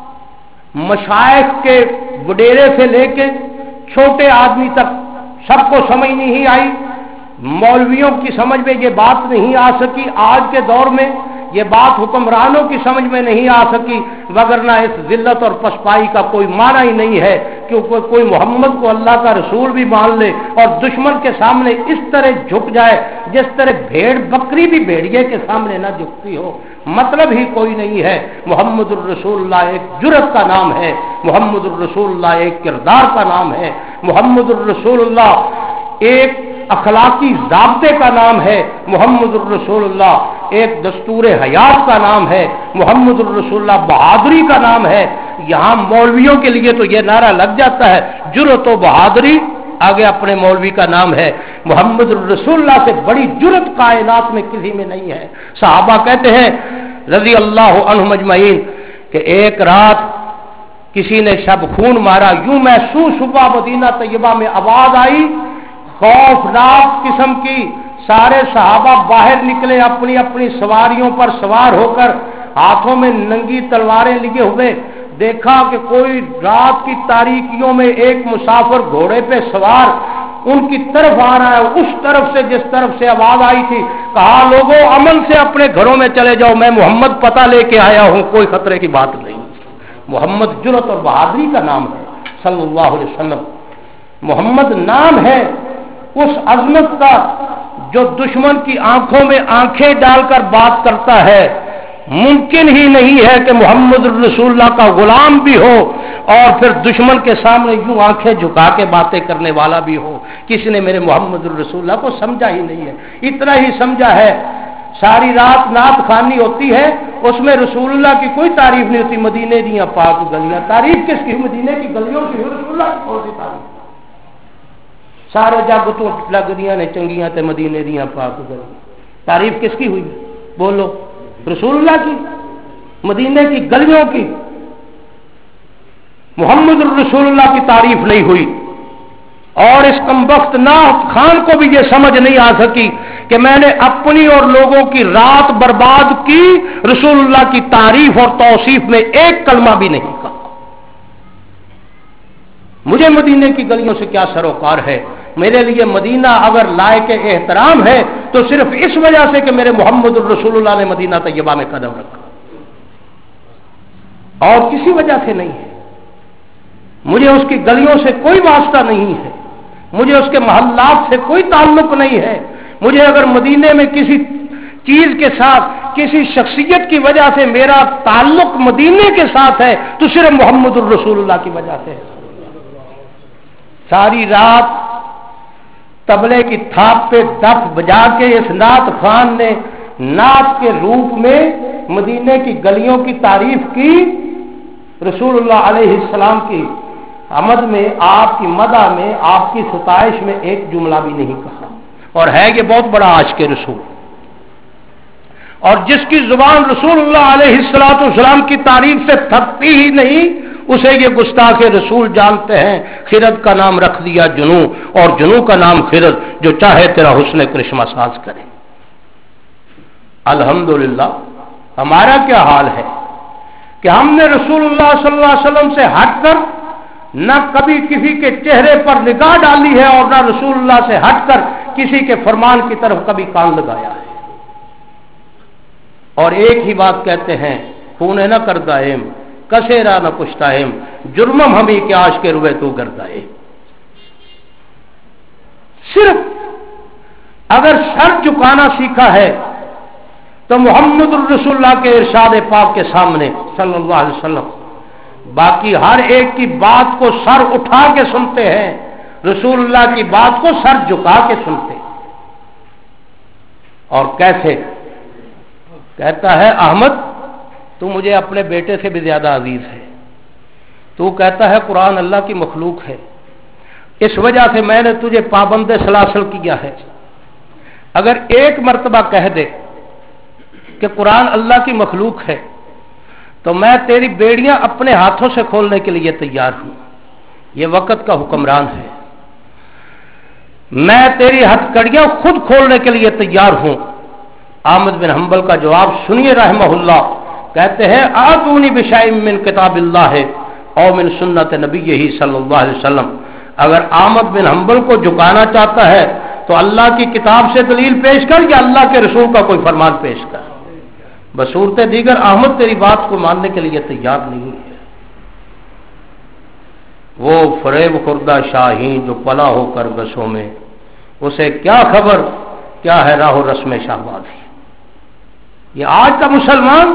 مشائخ کے وڈیرے سے لے کے چھوٹے آدمی تک سب کو سمجھ نہیں آئی. مولویوں کی سمجھ میں یہ بات نہیں آ سکی. آج کے دور میں یہ بات حکمرانوں کی سمجھ میں نہیں آ سکی وگرنہ اس ذلت اور پسپائی کا کوئی معنی ہی نہیں ہے کہ کوئی محمد کو اللہ کا رسول بھی مان لے اور دشمن کے سامنے اس طرح جھک جائے جس طرح بھیڑ بکری بھی بھیڑیے کے سامنے نہ جھکتی ہو. مطلب ہی کوئی نہیں ہے. محمد الرسول اللہ ایک جرأت کا نام ہے. محمد الرسول اللہ ایک کردار کا نام ہے. محمد الرسول اللہ ایک اخلاقی ضابطے کا نام ہے. محمد الرسول اللہ ایک دستور حیات کا نام ہے. محمد الرسول اللہ بہادری کا نام ہے. یہاں مولویوں کے لیے تو یہ نعرہ لگ جاتا ہے جرأت و بہادری آگے اپنے مولوی کا نام ہے. محمد الرسول اللہ سے بڑی جرأت کائنات میں کسی میں نہیں ہے. صحابہ کہتے ہیں رضی اللہ عنہم اجمعین کہ ایک رات کسی نے شب خون مارا. یوں محسوس ہوا مدینہ طیبہ میں آواز آئی خوفناک قسم کی. سارے صحابہ باہر نکلے اپنی اپنی سواریوں پر سوار ہو کر ہاتھوں میں ننگی تلواریں لیے ہوئے. دیکھا کہ کوئی رات کی تاریکیوں میں ایک مسافر گھوڑے پہ سوار ان کی طرف آ رہا ہے، اس طرف سے جس طرف سے آواز آئی تھی، کہا لوگوں امن سے اپنے گھروں میں چلے جاؤ، میں محمد پتہ لے کے آیا ہوں، کوئی خطرے کی بات نہیں۔ محمد جرأت اور بہادری کا نام ہے صلی اللہ علیہ وسلم۔ محمد نام ہے اس عظمت کا جو دشمن کی آنکھوں میں آنکھیں ڈال کر بات کرتا ہے۔ ممکن ہی نہیں ہے کہ محمد رسول اللہ کا غلام بھی ہو اور پھر دشمن کے سامنے یوں آنکھیں جھکا کے باتیں کرنے والا بھی ہو۔ کسی نے میرے محمد رسول اللہ کو سمجھا ہی نہیں ہے، اتنا ہی سمجھا ہے ساری رات نعت خوانی ہوتی ہے، اس میں رسول اللہ کی کوئی تعریف نہیں ہوتی، مدینے دیا پاک گلیاں، تعریف کس کی؟ مدینے کی گلیوں کی، رسول اللہ کی کون سی تعریف؟ سارے جگ تو لگ دیا نے چنگیاں تے مدینے دیا پاک گلیاں، تعریف کس کی ہوئی؟ بولو، رسول اللہ کی، مدینے کی گلیوں کی؟ محمد الرسول اللہ کی تعریف نہیں ہوئی۔ اور اس کمبخت نعت خان کو بھی یہ سمجھ نہیں آ سکی کہ میں نے اپنی اور لوگوں کی رات برباد کی، رسول اللہ کی تعریف اور توصیف میں ایک کلمہ بھی نہیں کہا۔ مجھے مدینے کی گلیوں سے کیا سروکار ہے؟ میرے لیے مدینہ اگر لائق احترام ہے تو صرف اس وجہ سے کہ میرے محمد الرسول اللہ نے مدینہ طیبہ میں قدم رکھا، اور کسی وجہ سے نہیں ہے۔ مجھے اس کی گلیوں سے کوئی واسطہ نہیں ہے، مجھے اس کے محلات سے کوئی تعلق نہیں ہے۔ مجھے اگر مدینے میں کسی چیز کے ساتھ، کسی شخصیت کی وجہ سے میرا تعلق مدینے کے ساتھ ہے تو صرف محمد الرسول اللہ کی وجہ سے ہے۔ ساری رات طبلے کی تھاپ پہ دف بجا کے اس نعت خان نے نعت کے روپ میں مدینے کی گلیوں کی تعریف کی، رسول اللہ علیہ السلام کی حمد میں، آپ کی مدح میں، آپ کی ستائش میں ایک جملہ بھی نہیں کہا، اور ہے یہ بہت بڑا عاشق رسول۔ اور جس کی زبان رسول اللہ علیہ السلام کی تعریف سے تھکتی ہی نہیں، اسے یہ گستاخ رسول جانتے ہیں۔ خرد کا نام رکھ دیا جنو، اور جنو کا نام خرد، جو چاہے تیرا حسن کرشمہ ساز کرے۔ الحمدللہ ہمارا کیا حال ہے کہ ہم نے رسول اللہ صلی اللہ علیہ وسلم سے ہٹ کر نہ کبھی کسی کے چہرے پر نگاہ ڈالی ہے، اور نہ رسول اللہ سے ہٹ کر کسی کے فرمان کی طرف کبھی کان لگایا ہے۔ اور ایک ہی بات کہتے ہیں، خونے نہ کردائم کسیرا نہ پشتائم، جرمم ہمیں کے آش کے روئے تو گردائے۔ صرف اگر سر جھکانا سیکھا ہے تو محمد الرسول اللہ کے ارشاد پاک کے سامنے صلی اللہ علیہ وسلم، باقی ہر ایک کی بات کو سر اٹھا کے سنتے ہیں، رسول اللہ کی بات کو سر جھکا کے سنتے ہیں۔ اور کیسے؟ کہتا ہے احمد تو مجھے اپنے بیٹے سے بھی زیادہ عزیز ہے، تو کہتا ہے قرآن اللہ کی مخلوق ہے، اس وجہ سے میں نے تجھے پابند سلاسل کیا ہے۔ اگر ایک مرتبہ کہہ دے کہ قرآن اللہ کی مخلوق ہے تو میں تیری بیڑیاں اپنے ہاتھوں سے کھولنے کے لیے تیار ہوں، یہ وقت کا حکمران ہے۔ میں تیری ہتھکڑیاں خود کھولنے کے لیے تیار ہوں۔ احمد بن حنبل کا جواب سنیے رحمہ اللہ، کہتے ہیں آتونی بشیء من کتاب اللہ او من سنت نبی صلی اللہ علیہ وسلم۔ اگر احمد بن حنبل کو جھکانا چاہتا ہے تو اللہ کی کتاب سے دلیل پیش کر یا اللہ کے رسول کا کوئی فرمان پیش کر، بصورت دیگر احمد تیری بات کو ماننے کے لیے تیار نہیں ہے۔ وہ فریب خوردہ شاہین جو پلا ہو کر بسوں میں، اسے کیا خبر کیا ہے راہ و رسم شہبازی۔ یہ آج کا مسلمان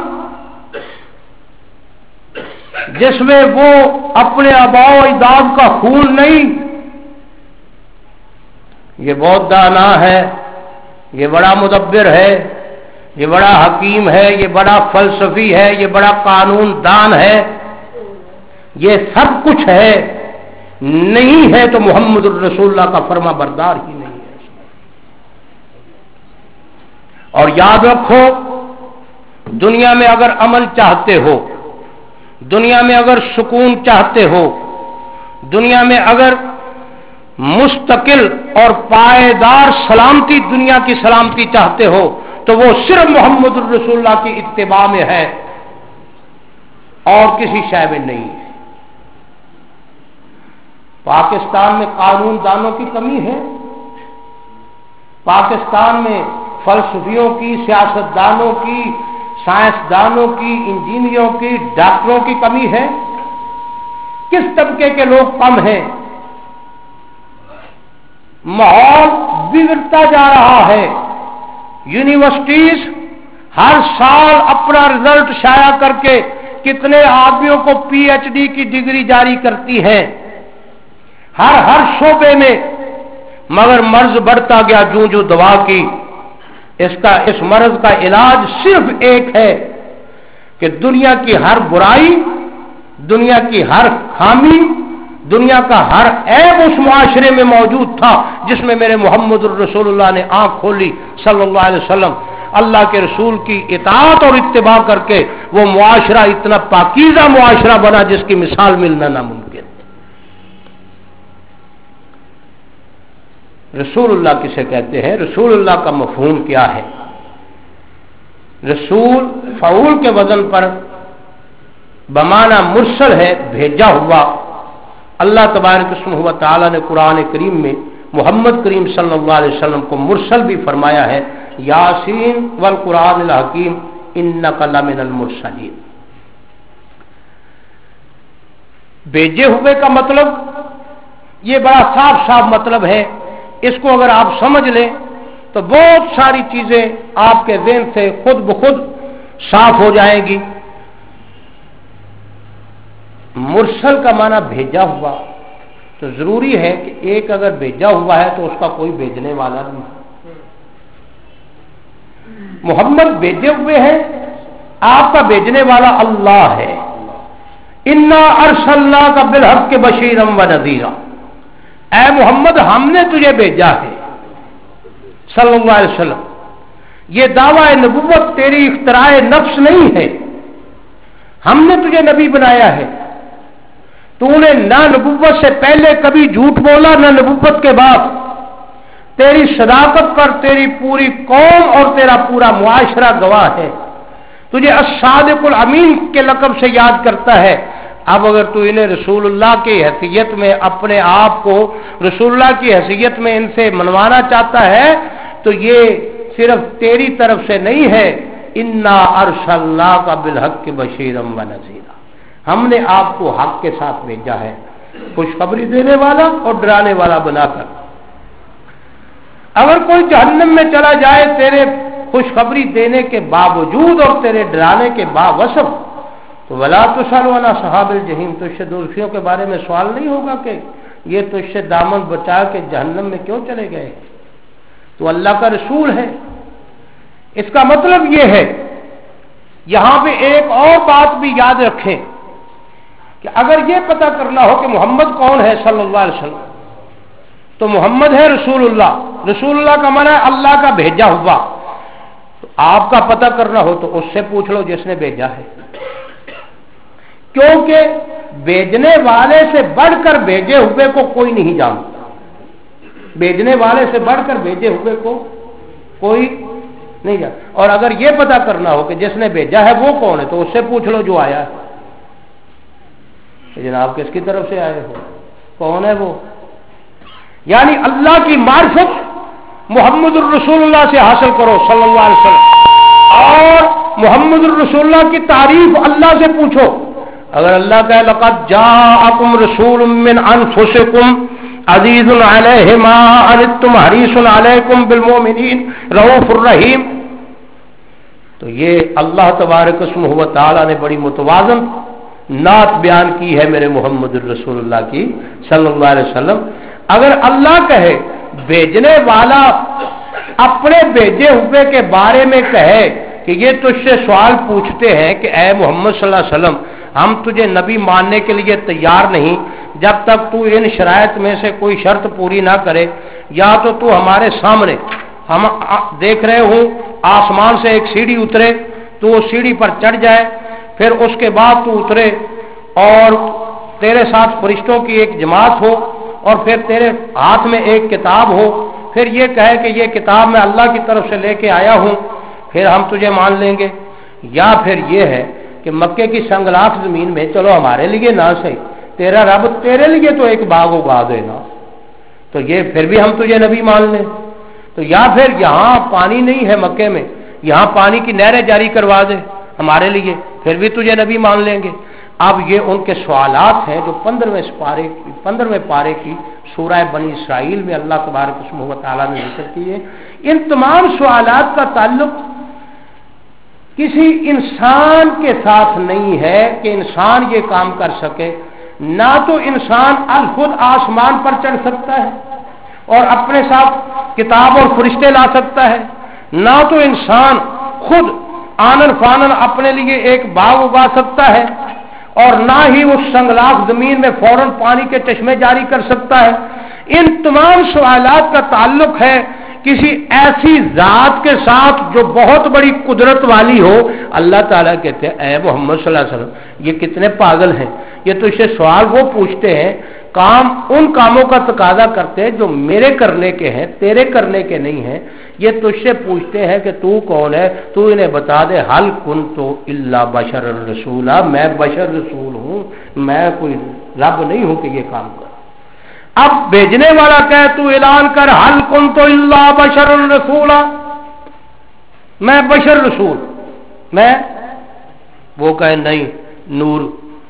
جس میں وہ اپنے آباء و اجداد کا خون نہیں، یہ بہت دانا ہے، یہ بڑا مدبر ہے، یہ بڑا حکیم ہے، یہ بڑا فلسفی ہے، یہ بڑا قانون دان ہے، یہ سب کچھ ہے، نہیں ہے تو محمد الرسول اللہ کا فرما بردار ہی نہیں ہے۔ اور یاد رکھو، دنیا میں اگر امن چاہتے ہو، دنیا میں اگر سکون چاہتے ہو، دنیا میں اگر مستقل اور پائیدار سلامتی، دنیا کی سلامتی چاہتے ہو تو وہ صرف محمد الرسول اللہ کی اتباع میں ہے اور کسی شے میں نہیں ہے۔ پاکستان میں قانون دانوں کی کمی ہے، پاکستان میں فلسفیوں کی، سیاستدانوں کی، سائنسدانوں کی، انجینئروں کی، ڈاکٹروں کی کمی ہے؟ کس طبقے کے لوگ کم ہیں؟ ماحول بگڑتا جا رہا ہے، یونیورسٹیز ہر سال اپنا رزلٹ شائع کر کے کتنے آدمیوں کو پی ایچ ڈی کی ڈگری جاری کرتی ہیں ہر ہر شعبے میں، مگر مرض بڑھتا گیا جوں جو دوا کی۔ اس کا اس مرض کا علاج صرف ایک ہے کہ دنیا کی ہر برائی، دنیا کی ہر خامی، دنیا کا ہر عیب اس معاشرے میں موجود تھا جس میں میرے محمد الرسول اللہ نے آنکھ کھولی صلی اللہ علیہ وسلم۔ اللہ کے رسول کی اطاعت اور اتباع کر کے وہ معاشرہ اتنا پاکیزہ معاشرہ بنا جس کی مثال ملنا ناممکن۔ رسول اللہ کسے کہتے ہیں؟ رسول اللہ کا مفہوم کیا ہے؟ رسول فعول کے وزن پر بمعنی مرسل ہے، بھیجا ہوا۔ اللہ تبارک اسمہ و تعالی نے قرآن کریم میں محمد کریم صلی اللہ علیہ وسلم کو مرسل بھی فرمایا ہے، یاسین والقرآن الحکیم انک لمن المرسلین۔ بھیجے ہوئے کا مطلب یہ بڑا صاف صاف مطلب ہے، اس کو اگر آپ سمجھ لیں تو بہت ساری چیزیں آپ کے ذہن سے خود بخود صاف ہو جائیں گی۔ مرسل کا معنی بھیجا ہوا، تو ضروری ہے کہ ایک اگر بھیجا ہوا ہے تو اس کا کوئی بھیجنے والا نہیں ہے۔ محمد بھیجے ہوئے ہیں، آپ کا بھیجنے والا اللہ ہے۔ انا ارسلناک بالحق بشیرا ونذیرا، اے محمد ہم نے تجھے بھیجا ہے صلی اللہ علیہ وسلم۔ یہ دعویٰ نبوت تیری اختراع نفس نہیں ہے، ہم نے تجھے نبی بنایا ہے۔ تو نے نہ نبوت سے پہلے کبھی جھوٹ بولا نہ نبوت کے بعد، تیری صداقت پر تیری پوری قوم اور تیرا پورا معاشرہ گواہ ہے۔ تجھے الصادق الامین کے لقب سے یاد کرتا ہے۔ اب اگر تو انہیں رسول اللہ کی حیثیت میں اپنے آپ کو رسول اللہ کی حیثیت میں ان سے منوانا چاہتا ہے تو یہ صرف تیری طرف سے نہیں ہے، انا ارسلناک بالحق بشیرا ونذیرا، ہم نے آپ کو حق کے ساتھ بھیجا ہے، خوشخبری دینے والا اور ڈرانے والا بنا کر۔ اگر کوئی جہنم میں چلا جائے تیرے خوشخبری دینے کے باوجود اور تیرے ڈرانے کے باوصف، تو ولا تسأل عن اصحاب الجحیم، تو اس سے دوزخیوں کے بارے میں سوال نہیں ہوگا کہ یہ تو اس سے دامن بچا کے جہنم میں کیوں چلے گئے، تو اللہ کا رسول ہے۔ اس کا مطلب یہ ہے، یہاں پہ ایک اور بات بھی یاد رکھیں کہ اگر یہ پتہ کرنا ہو کہ محمد کون ہے صلی اللہ علیہ وسلم، تو محمد ہے رسول اللہ۔ رسول اللہ کا معنی ہے اللہ کا بھیجا ہوا۔ تو آپ کا پتہ کرنا ہو تو اس سے پوچھ لو جس نے بھیجا ہے، کیونکہ بھیجنے والے سے بڑھ کر بھیجے ہوئے کو کوئی نہیں جانتا، بھیجنے والے سے بڑھ کر بھیجے ہوئے کو کوئی نہیں جانتا۔ اور اگر یہ پتہ کرنا ہو کہ جس نے بھیجا ہے وہ کون ہے تو اس سے پوچھ لو جو آیا ہے، جناب کس کی طرف سے آئے ہو، کون ہے وہ؟ یعنی اللہ کی معرفت محمد الرسول اللہ سے حاصل کرو صلی اللہ علیہ وسلم، اور محمد الرسول اللہ کی تعریف اللہ سے پوچھو۔ اگر اللہ کا لقد جاءکم رسول من انفسکم عزیز علیہ ما عنتم حریص علیکم بالمؤمنین رؤوف الرحیم، تو یہ اللہ تبارک اسمہ و تعالی نے بڑی متوازن نعت بیان کی ہے میرے محمد الرسول اللہ کی صلی اللہ علیہ وسلم۔ اگر اللہ کہے، بھیجنے والا اپنے بھیجے ہوئے کے بارے میں کہے کہ یہ تجھ سے سوال پوچھتے ہیں کہ اے محمد صلی اللہ علیہ وسلم ہم تجھے نبی ماننے کے لیے تیار نہیں جب تک تو ان شرائط میں سے کوئی شرط پوری نہ کرے، یا تو تو ہمارے سامنے، ہم دیکھ رہے ہوں آسمان سے ایک سیڑھی اترے تو وہ سیڑھی پر چڑھ جائے، پھر اس کے بعد تو اترے اور تیرے ساتھ فرشتوں کی ایک جماعت ہو، اور پھر تیرے ہاتھ میں ایک کتاب ہو، پھر یہ کہے کہ یہ کتاب میں اللہ کی طرف سے لے کے آیا ہوں، پھر ہم تجھے مان لیں گے۔ یا پھر یہ ہے کہ مکے کی سنگلاخ زمین میں چلو ہمارے لیے نہ صحیح तेरा रब तेरे लिए तो एक बाग उगा देना, तो ये फिर भी हम तुझे नबी मान लें। तो या फिर यहाँ पानी नहीं है मक्के में, यहाँ पानी की नहरें जारी करवा दे हमारे लिए, फिर भी तुझे नबी मान लेंगे। अब ये उनके सवालात हैं जो पंद्रहवें पारे की पंद्रहवें पारे की सूरह बनी इसराइल में अल्लाह तबारक व तआला ने जिक्र किए। इन तमाम सवालात का ताल्लुक किसी इंसान के साथ नहीं है कि इंसान ये काम कर सके। ना तो इंसान अल खुद आसमान पर चढ़ सकता है और अपने साथ किताब और फरिश्ते ला सकता है, ना तो इंसान खुद आनन फानन अपने लिए एक बाग उगा सकता है, और ना ही उस संगलाख जमीन में फौरन पानी के चश्मे जारी कर सकता है। इन तमाम सवालात का ताल्लुक है किसी ऐसी जात के साथ जो बहुत बड़ी कुदरत वाली हो। अल्लाह ताला कहते हैं ऐ मोहम्मद सल्लल्लाहु अलैहि वसल्लम, ये कितने पागल हैं, ये तो इससे सवाल वो पूछते हैं, काम उन कामों का तकाजा करते हैं जो मेरे करने के हैं, तेरे करने के नहीं हैं। ये तुझसे पूछते हैं कि तू कौन है, तू इन्हें बता दे। हल कुन तो इल्ला बशर रसूला, मैं बशर रसूल हूं, मैं कोई रब नहीं हूं कि ये काम कर। अब भेजने वाला कहे तू ऐलान कर, हल कुन तो इल्ला बशर रसूला, मैं बशर रसूल, मैं वो कहे नहीं नूर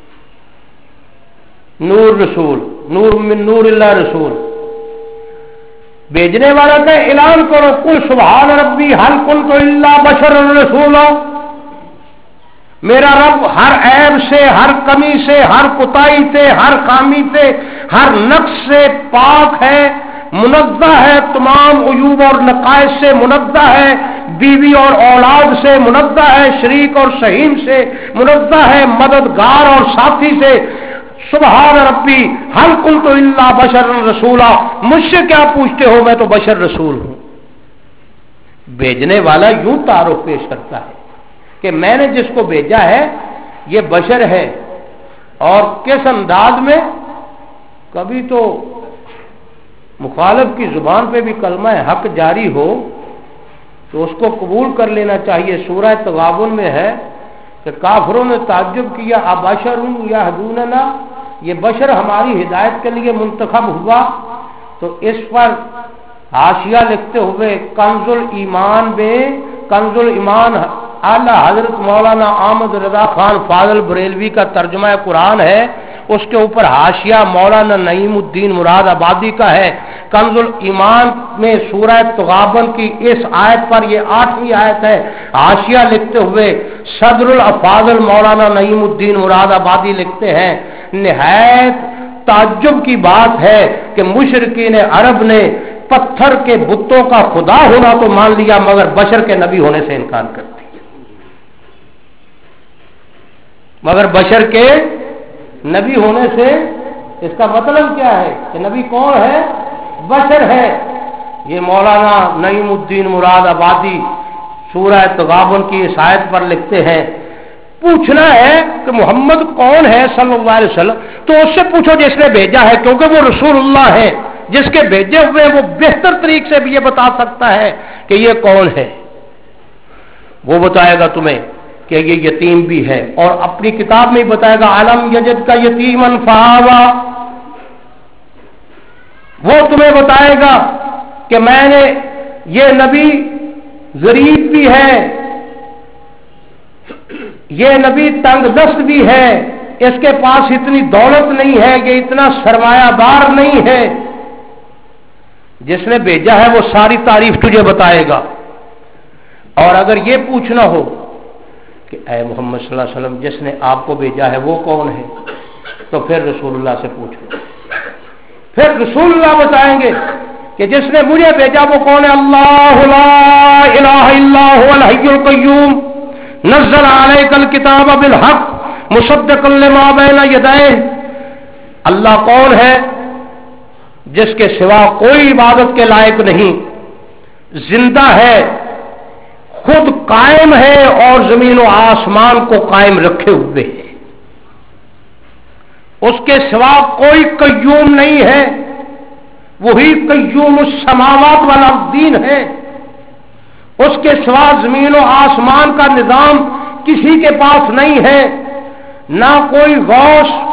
नूर रसूल, नूर मिन नूर इल्ला रसूल। भेजने वाला का ऐलान करो, कुल सुभान रब्बी हल कुन तो इल्ला बशर रसूला, मेरा रब हर ऐब से, हर कमी से, हर कुताई से, हर खामी से, हर नक्श से पाक है, मुनज़्ज़ह है, तमाम उयूब और नकाइस से मुनज़्ज़ह है, बीवी और औलाद से मुनज़्ज़ह है, शरीक और सहीम से मुनज़्ज़ह है, मददगार और साथी से। सुभान रब्बी हल कुन तो इल्ला बशर रसूला, मुझसे क्या पूछते हो, मैं तो बशर रसूल हूं। भेजने वाला यूं तारुफ पेश करता है कि मैंने जिसको भेजा है ये बशर है, और किस अंदाज में, कभी तो मुखालिफ की जुबान पे भी कलमा हक जारी हो तो उसको कबूल कर लेना चाहिए। सूरह तगाबुन में है कि काफिरों ने ताज्जुब किया, अबशरुन यहदूनना, ये बशर हमारी हिदायत के लिए मुंतखब हुआ। तो इस पर हाशिया लिखते हुए कंजुल ईमान में, कंजुल ईमान आला हजरत मौलाना अहमद रजा खान फाजल बरेलवी का तर्जुमा कुरान है, उसके ऊपर हाशिया मौलाना नईमुद्दीन मुराद आबादी का है। कंजुल ईमान में सूरह तगाबन की इस आयत पर, यह आठवीं आयत है, हाशिया लिखते हुए सदरुल अफाजल मौलाना नईमुद्दीन मुराद आबादी लिखते हैं, निहायत ताज्जुब की बात है कि मुशरिकीन अरब ने पत्थर के बुतों का खुदा होना तो मान लिया, मगर बशर के नबी होने से इनकार कर दिया। मगर बशर के नबी होने से, इसका मतलब क्या है कि नबी कौन है, बशर है। ये मौलाना नईमुद्दीन मुराद आबादी सूरह तगाबुन की इस आयत पर लिखते हैं। पूछना है कि मोहम्मद कौन है सल्लल्लाहु अलैहि वसल्लम, तो उससे पूछो जिसने भेजा है, क्योंकि वो रसूलुल्लाह है। जिसके भेजे हुए वो बेहतर तरीके से भी ये बता सकता है कि ये कौन है। वो बताएगा तुम्हें कि ये यतीम भी है, और अपनी किताब में बताएगा आलम यजद का यतीमन फहावा। वो तुम्हें बताएगा कि मैंने, ये नबी गरीब भी है, ये नबी तंगदस्त भी है, इसके पास इतनी दौलत नहीं है, ये इतना सरमायादार नहीं है। जिसने भेजा है वो सारी तारीफ तुझे बताएगा। और अगर ये पूछना हो कि ऐ मोहम्मद सल्लल्लाहु अलैहि वसल्लम जिसने आपको भेजा है वो कौन है, तो फिर रसूलुल्लाह से पूछ लो। फिर रसूलुल्लाह बताएंगे कि जिसने मुझे भेजा वो कौन है। अल्लाहु ला इलाहा इल्ला हुवल हय्युल कय्यूम नज़्ज़ल अलैकल किताब बिल हक़ मुसद्दिक़न लिमा बैना यदैहि। अल्लाह कौन है जिसके सिवा कोई इबादत के लायक नहीं, जिंदा है, खुद कायम है और जमीन और आसमान को कायम रखे हुए है। उसके सिवा कोई कय्यूम नहीं है, वही कय्यूम उस समावात वाला दीन है। उसके सिवा जमीन और आसमान का निजाम किसी के पास नहीं है। ना कोई गौस,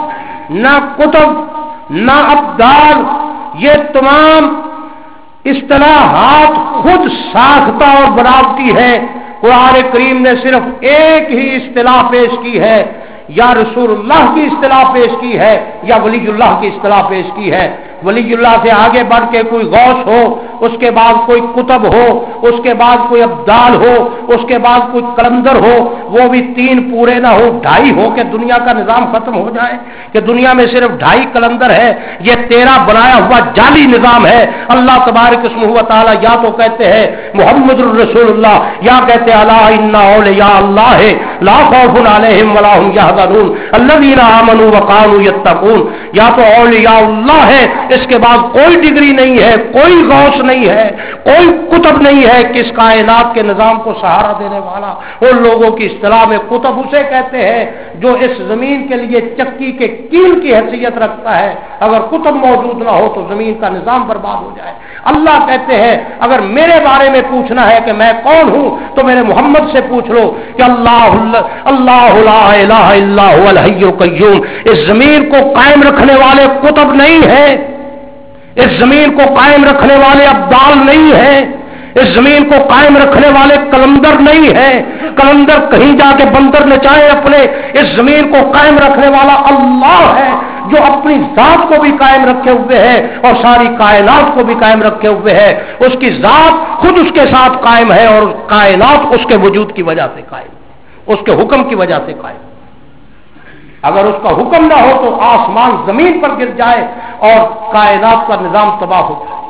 نہ کتب نہ ابدال، یہ تمام اصطلاحات خود ساختہ اور بناوٹی ہے۔ قرآن کریم نے صرف ایک ہی اصطلاح پیش کی ہے، یا رسول اللہ کی اصطلاح پیش کی ہے یا ولی اللہ کی اصطلاح پیش کی ہے۔ ولی اللہ سے آگے بڑھ کے کوئی غوث ہو، اس کے بعد کوئی کتب ہو، اس کے بعد کوئی ابدال ہو، اس کے بعد کوئی کلندر ہو، وہ بھی تین پورے نہ ہو، ڈھائی ہو کہ دنیا کا نظام ختم ہو جائے کہ دنیا میں صرف ڈھائی کلندر ہے۔ یہ تیرا بنایا ہوا جعلی نظام ہے۔ اللہ تبارک اسمہ و تعالی یا تو کہتے ہیں محمد الرسول اللہ، یا کہتے ہیں الا ان اولیاء اللہ لا خوف علیہم ولا هم يحزنون الذین آمنوا وكانوا يتقون۔ یا تو اولیاء اللہ ہے، اس کے بعد کوئی ڈگری نہیں ہے، کوئی غوث نہیں ہے، کوئی کتب نہیں ہے کہ اس کائنات کے نظام کو سہارا دینے والا۔ ان لوگوں کی اصطلاح میں کتب اسے کہتے ہیں جو اس زمین کے لیے چکی کے کیل کی حیثیت رکھتا ہے۔ اگر کتب موجود نہ ہو تو زمین کا نظام برباد ہو جائے۔ اللہ کہتے ہیں اگر میرے بارے میں پوچھنا ہے کہ میں کون ہوں تو میرے محمد سے پوچھ لو کہ اللہ اللہ لا الہ الا هو الحی القیوم۔ اس زمین کو قائم رکھنے والے کتب نہیں ہیں، اس زمین کو قائم رکھنے والے ابدال نہیں ہیں، اس زمین کو قائم رکھنے والے کلندر نہیں ہیں۔ کلندر کہیں جا کے بندر نچائے اپنے، اس زمین کو قائم رکھنے والا اللہ ہے جو اپنی ذات کو بھی قائم رکھے ہوئے ہے اور ساری کائنات کو بھی قائم رکھے ہوئے ہے۔ اس کی ذات خود اس کے ساتھ قائم ہے اور کائنات اس کے وجود کی وجہ سے قائم، اس کے حکم کی وجہ سے قائم۔ اگر اس کا حکم نہ ہو تو آسمان زمین پر گر جائے اور کائنات کا نظام تباہ ہو جائے۔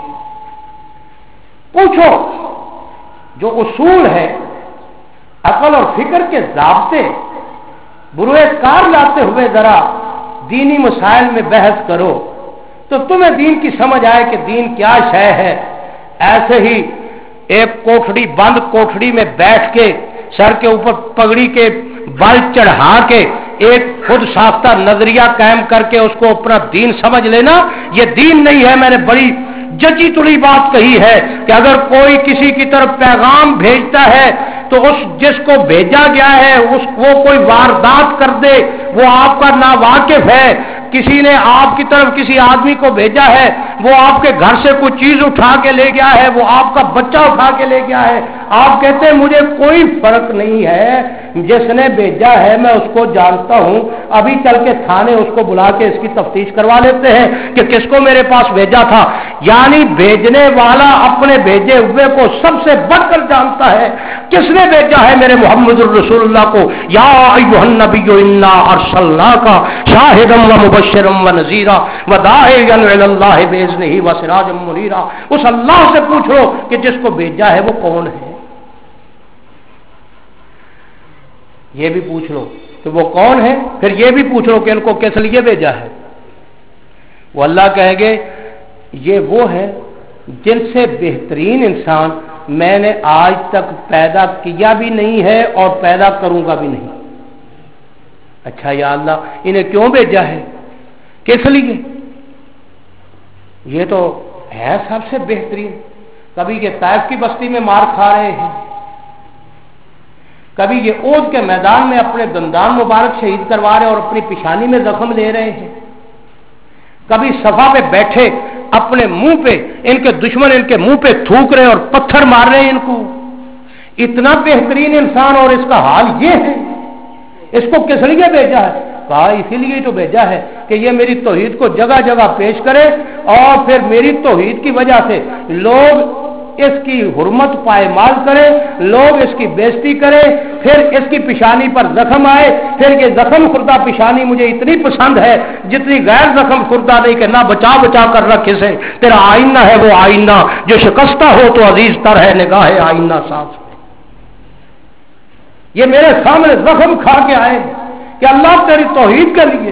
پوچھو جو اصول ہے، عقل اور فکر کے ضابطے بروئے کار لاتے ہوئے ذرا دینی مسائل میں بحث کرو تو تمہیں دین کی سمجھ آئے کہ دین کیا شے ہے۔ ایسے ہی ایک کوٹھڑی بند کوٹھڑی میں بیٹھ کے سر کے اوپر پگڑی کے بال چڑھا کے ایک خود ساختہ نظریہ قائم کر کے اس کو اپنا دین سمجھ لینا، یہ دین نہیں ہے۔ میں نے بڑی جچی تڑی بات کہی ہے کہ اگر کوئی کسی کی طرف پیغام بھیجتا ہے تو اس جس کو بھیجا گیا ہے اس وہ کوئی واردات کر دے، وہ آپ کا ناواقف ہے۔ کسی نے آپ کی طرف کسی آدمی کو بھیجا ہے، وہ آپ کے گھر سے کوئی چیز اٹھا کے لے گیا ہے، وہ آپ کا بچہ اٹھا کے لے گیا ہے، آپ کہتے ہیں مجھے کوئی فرق نہیں ہے، جس نے بھیجا ہے میں اس کو جانتا ہوں، ابھی چل کے تھانے اس کو بلا کے اس کی تفتیش کروا لیتے ہیں کہ کس کو میرے پاس بھیجا تھا۔ یعنی بھیجنے والا اپنے بھیجے ہوئے کو سب سے بڑھ کر جانتا ہے۔ کس نے بھیجا ہے میرے محمد الرسول اللہ کو؟ یا ایھا النبی انا ارسلناک شاہدا ومبشرا ونذیرا وداعیا الی اللہ باذنہ وسراجا منیرا۔ اس اللہ سے پوچھو کہ جس کو بھیجا ہے وہ کون ہے، یہ بھی پوچھ لو کہ وہ کون ہے، پھر یہ بھی پوچھ لو کہ ان کو کس لیے بھیجا ہے۔ وہ اللہ کہیں گے یہ وہ ہے جن سے بہترین انسان میں نے آج تک پیدا کیا بھی نہیں ہے اور پیدا کروں گا بھی نہیں۔ اچھا یا اللہ انہیں کیوں بھیجا ہے، کس لیے؟ یہ تو ہے سب سے بہترین۔ کبھی یہ طائف کی بستی میں مار کھا رہے ہیں، کبھی یہ احد کے میدان میں اپنے دندان مبارک شہید کروا رہے اور اپنی پیشانی میں زخم لے رہے ہیں، کبھی صفا پہ بیٹھے اپنے منہ پہ ان کے دشمن ان کے منہ پہ تھوک رہے اور پتھر مار رہے ہیں ان کو۔ اتنا بہترین انسان اور اس کا حال یہ ہے، اس کو کس لیے بھیجا ہے؟ کہا اسی لیے تو بھیجا ہے کہ یہ میری توحید کو جگہ جگہ پیش کرے اور پھر میری توحید کی وجہ سے لوگ اس کی حرمت پائمال کرے، لوگ اس کی بےزتی کرے، پھر اس کی پیشانی پر زخم آئے، پھر یہ زخم خوردہ پیشانی مجھے اتنی پسند ہے جتنی غیر زخم خوردہ نہیں کہ نہ بچا بچا کر رکھے سے تیرا آئینہ ہے وہ آئینہ جو شکستہ ہو تو عزیز تر ہے نگاہ آئینہ صاف۔ یہ میرے سامنے زخم کھا کے آئے کہ اللہ تیری توحید کے لیے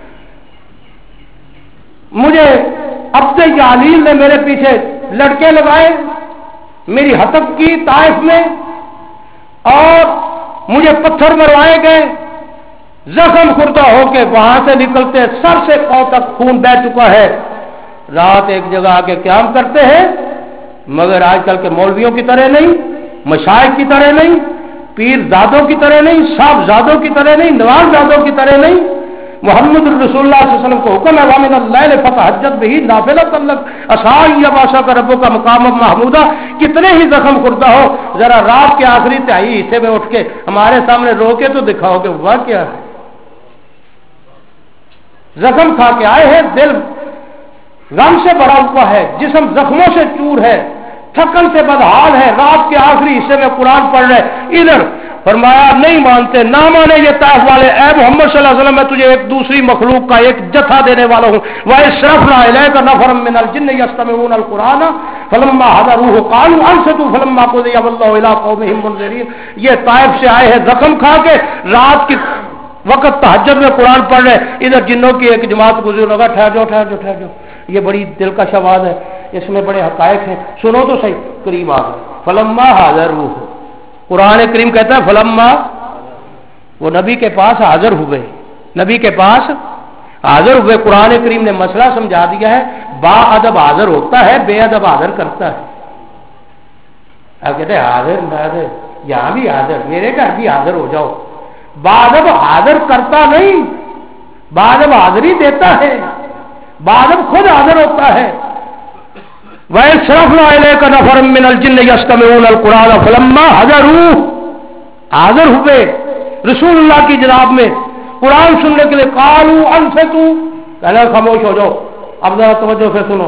مجھے عبد یعلیل نے میرے پیچھے لڑکے لگائے، میری ہتک کی طائف میں اور مجھے پتھر مروائے گئے، زخم خوردہ ہو کے وہاں سے نکلتے سر سے پاؤں تک خون بہ چکا ہے۔ رات ایک جگہ آ کے قیام کرتے ہیں، مگر آج کل کے مولویوں کی طرح نہیں، مشائخ کی طرح نہیں، پیر زادوں کی طرح نہیں، صاحب زادوں کی طرح نہیں، نواز زادوں کی طرح نہیں، محمد الرسول اللہ صلی اللہ علیہ وسلم کو حکم ہے وَمِنَ اللَّيْلِ فَتَهَجَّدْ بِهِ نَافِلَةً لَكَ عَسَىٰ أَن يَبْعَثَكَ رَبُّكَ مَقَامًا مَحْمُودًا. کتنے ہی زخم خوردہ ہو ذرا رات کے آخری تہائی حصے میں اٹھ کے ہمارے سامنے رو کے تو دکھاؤ کہ ہوا کیا ہے. زخم کھا کے آئے ہیں, دل غم سے بڑا ہوا ہے, جسم زخموں سے چور ہے, تھکن سے بدحال ہے, رات کے آخری حصے میں قرآن پڑھ رہے. ادھر فرمایا نہیں مانتے, نہ مانے یہ طائف والے, اے محمد صلی اللہ علیہ وسلم میں تجھے ایک دوسری مخلوق کا ایک جتھا دینے والا ہوں. وَإِسْرَفْنَا إِلَيْكَ نَفَرًا مِّنَ الْجِنِّ يَسْتَمِعُونَ الْقُرْآنَ فَلَمَّا حَضَرُوهُ قَالُوا أَنصِتُوا فَلَمَّا قُضِيَ وَلَّوْا إِلَىٰ قَوْمِهِم مُنذِرِينَ. یہ طائف سے آئے ہیں زخم کھا کے, رات کی وقت تہجد میں قرآن پڑھ رہے. ادھر جنوں کی ایک جماعت گزر لگا, ٹھہر جاؤ ٹھہر جاؤ ٹھہر جاؤ, یہ بڑی دلکش آواز ہے, اس میں بڑے حقائق ہیں, سنو تو صحیح. قریب آ گئے. فلما حاضروہ, قرآن کریم کہتا ہے فلما, وہ نبی کے پاس حاضر ہوئے, نبی کے پاس حاضر ہوئے. قرآن کریم نے مسئلہ سمجھا دیا ہے, با ادب حاضر ہوتا ہے, بے ادب حاضر کرتا ہے. اب کہتے ہیں حاضر حاضر, یہاں بھی حاضر, میرے گھر بھی حاضر ہو جاؤ. با ادب حاضر کرتا نہیں, با ادب حاضری دیتا ہے, با ادب خود حاضر ہوتا ہے. وَإِسْرَفْنَا إِلَيْكَ نَفَرًا مِّنَ الْجِنِّ يَسْتَمِعُونَ الْقُرْآنَ فَلَمَّا حَضَرُوهُ, حاضر ہوئے رسول اللہ کی جناب میں قرآن سننے کے لیے. قالوا انصتوا, کہنا خاموش ہو جاؤ, اب ذرا توجہ سے سنو.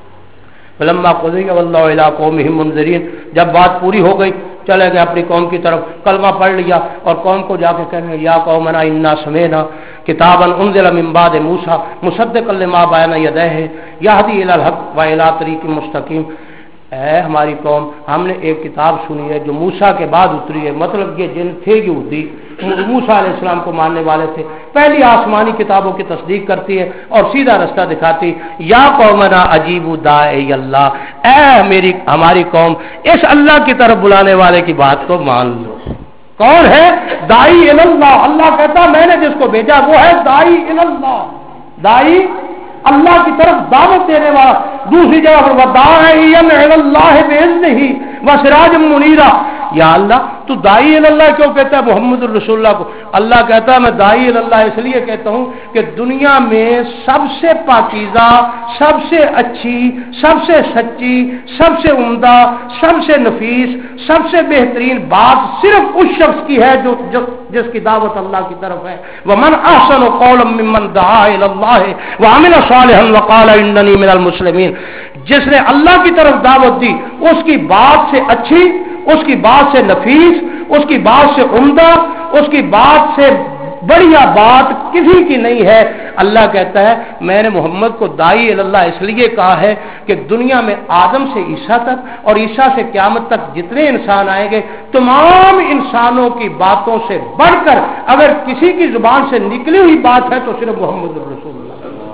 فلما قضی واللہ الی قومہم منذرین, جب بات پوری ہو گئی چلے گئے اپنی قوم کی طرف, کلمہ پڑھ لیا اور قوم کو جا کے کہنے یا قومنا انا سمعنا کتابا انزل من بعد موسیٰ مصدقا لما بین یدیہ یہدی الی الحق و الی طریق مستقیم. اے ہماری قوم, ہم نے ایک کتاب سنی ہے جو موسیٰ کے بعد اتری ہے. مطلب یہ جن تھے یہودی, موسیٰ علیہ السلام کو ماننے والے تھے, پہلی آسمانی کتابوں کی تصدیق کرتی ہے اور سیدھا رستہ دکھاتی. یا قومنا اجیبوا داعی اللہ, اے میری ہماری قوم اس اللہ کی طرف بلانے والے کی بات کو مان لو. کون ہے داعی اللہ؟ اللہ کہتا میں نے جس کو بھیجا وہ ہے داعی اللہ, داعی اللہ کی طرف دعوت دینے والا. دوسری جگہ پر وَدَاعِيًا إِلَى اللَّهِ بِإِذْنِهِ وَسِرَاجًا مُنِيرًا. یا اللہ تو داعی اللہ کیوں کہتا ہے محمد الرسول اللہ کو؟ اللہ کہتا ہے میں داعی اللہ اس لیے کہتا ہوں کہ دنیا میں سب سے پاکیزہ, سب سے اچھی, سب سے سچی, سب سے عمدہ, سب سے نفیس, سب سے بہترین بات صرف اس شخص کی ہے جو, جو جس کی دعوت اللہ کی طرف ہے. وَمَنْ أَحْسَنُ قَوْلًا مِّمَّنْ دَعَا إِلَى اللَّهِ وَعَمِلَ صَالِحًا وَقَالَ إِنَّنِي مِنَ الْمُسْلِمِينَ. جس نے اللہ کی طرف دعوت دی اس کی بات سے اچھی, اس کی بات سے نفیس, اس کی بات سے عمدہ, اس کی بات سے بڑھیا بات کسی کی نہیں ہے. اللہ کہتا ہے میں نے محمد کو داعی اللہ اس لیے کہا ہے کہ دنیا میں آدم سے عیسیٰ تک اور عیسیٰ سے قیامت تک جتنے انسان آئیں گے تمام انسانوں کی باتوں سے بڑھ کر اگر کسی کی زبان سے نکلی ہوئی بات ہے تو صرف محمد رسول اللہ.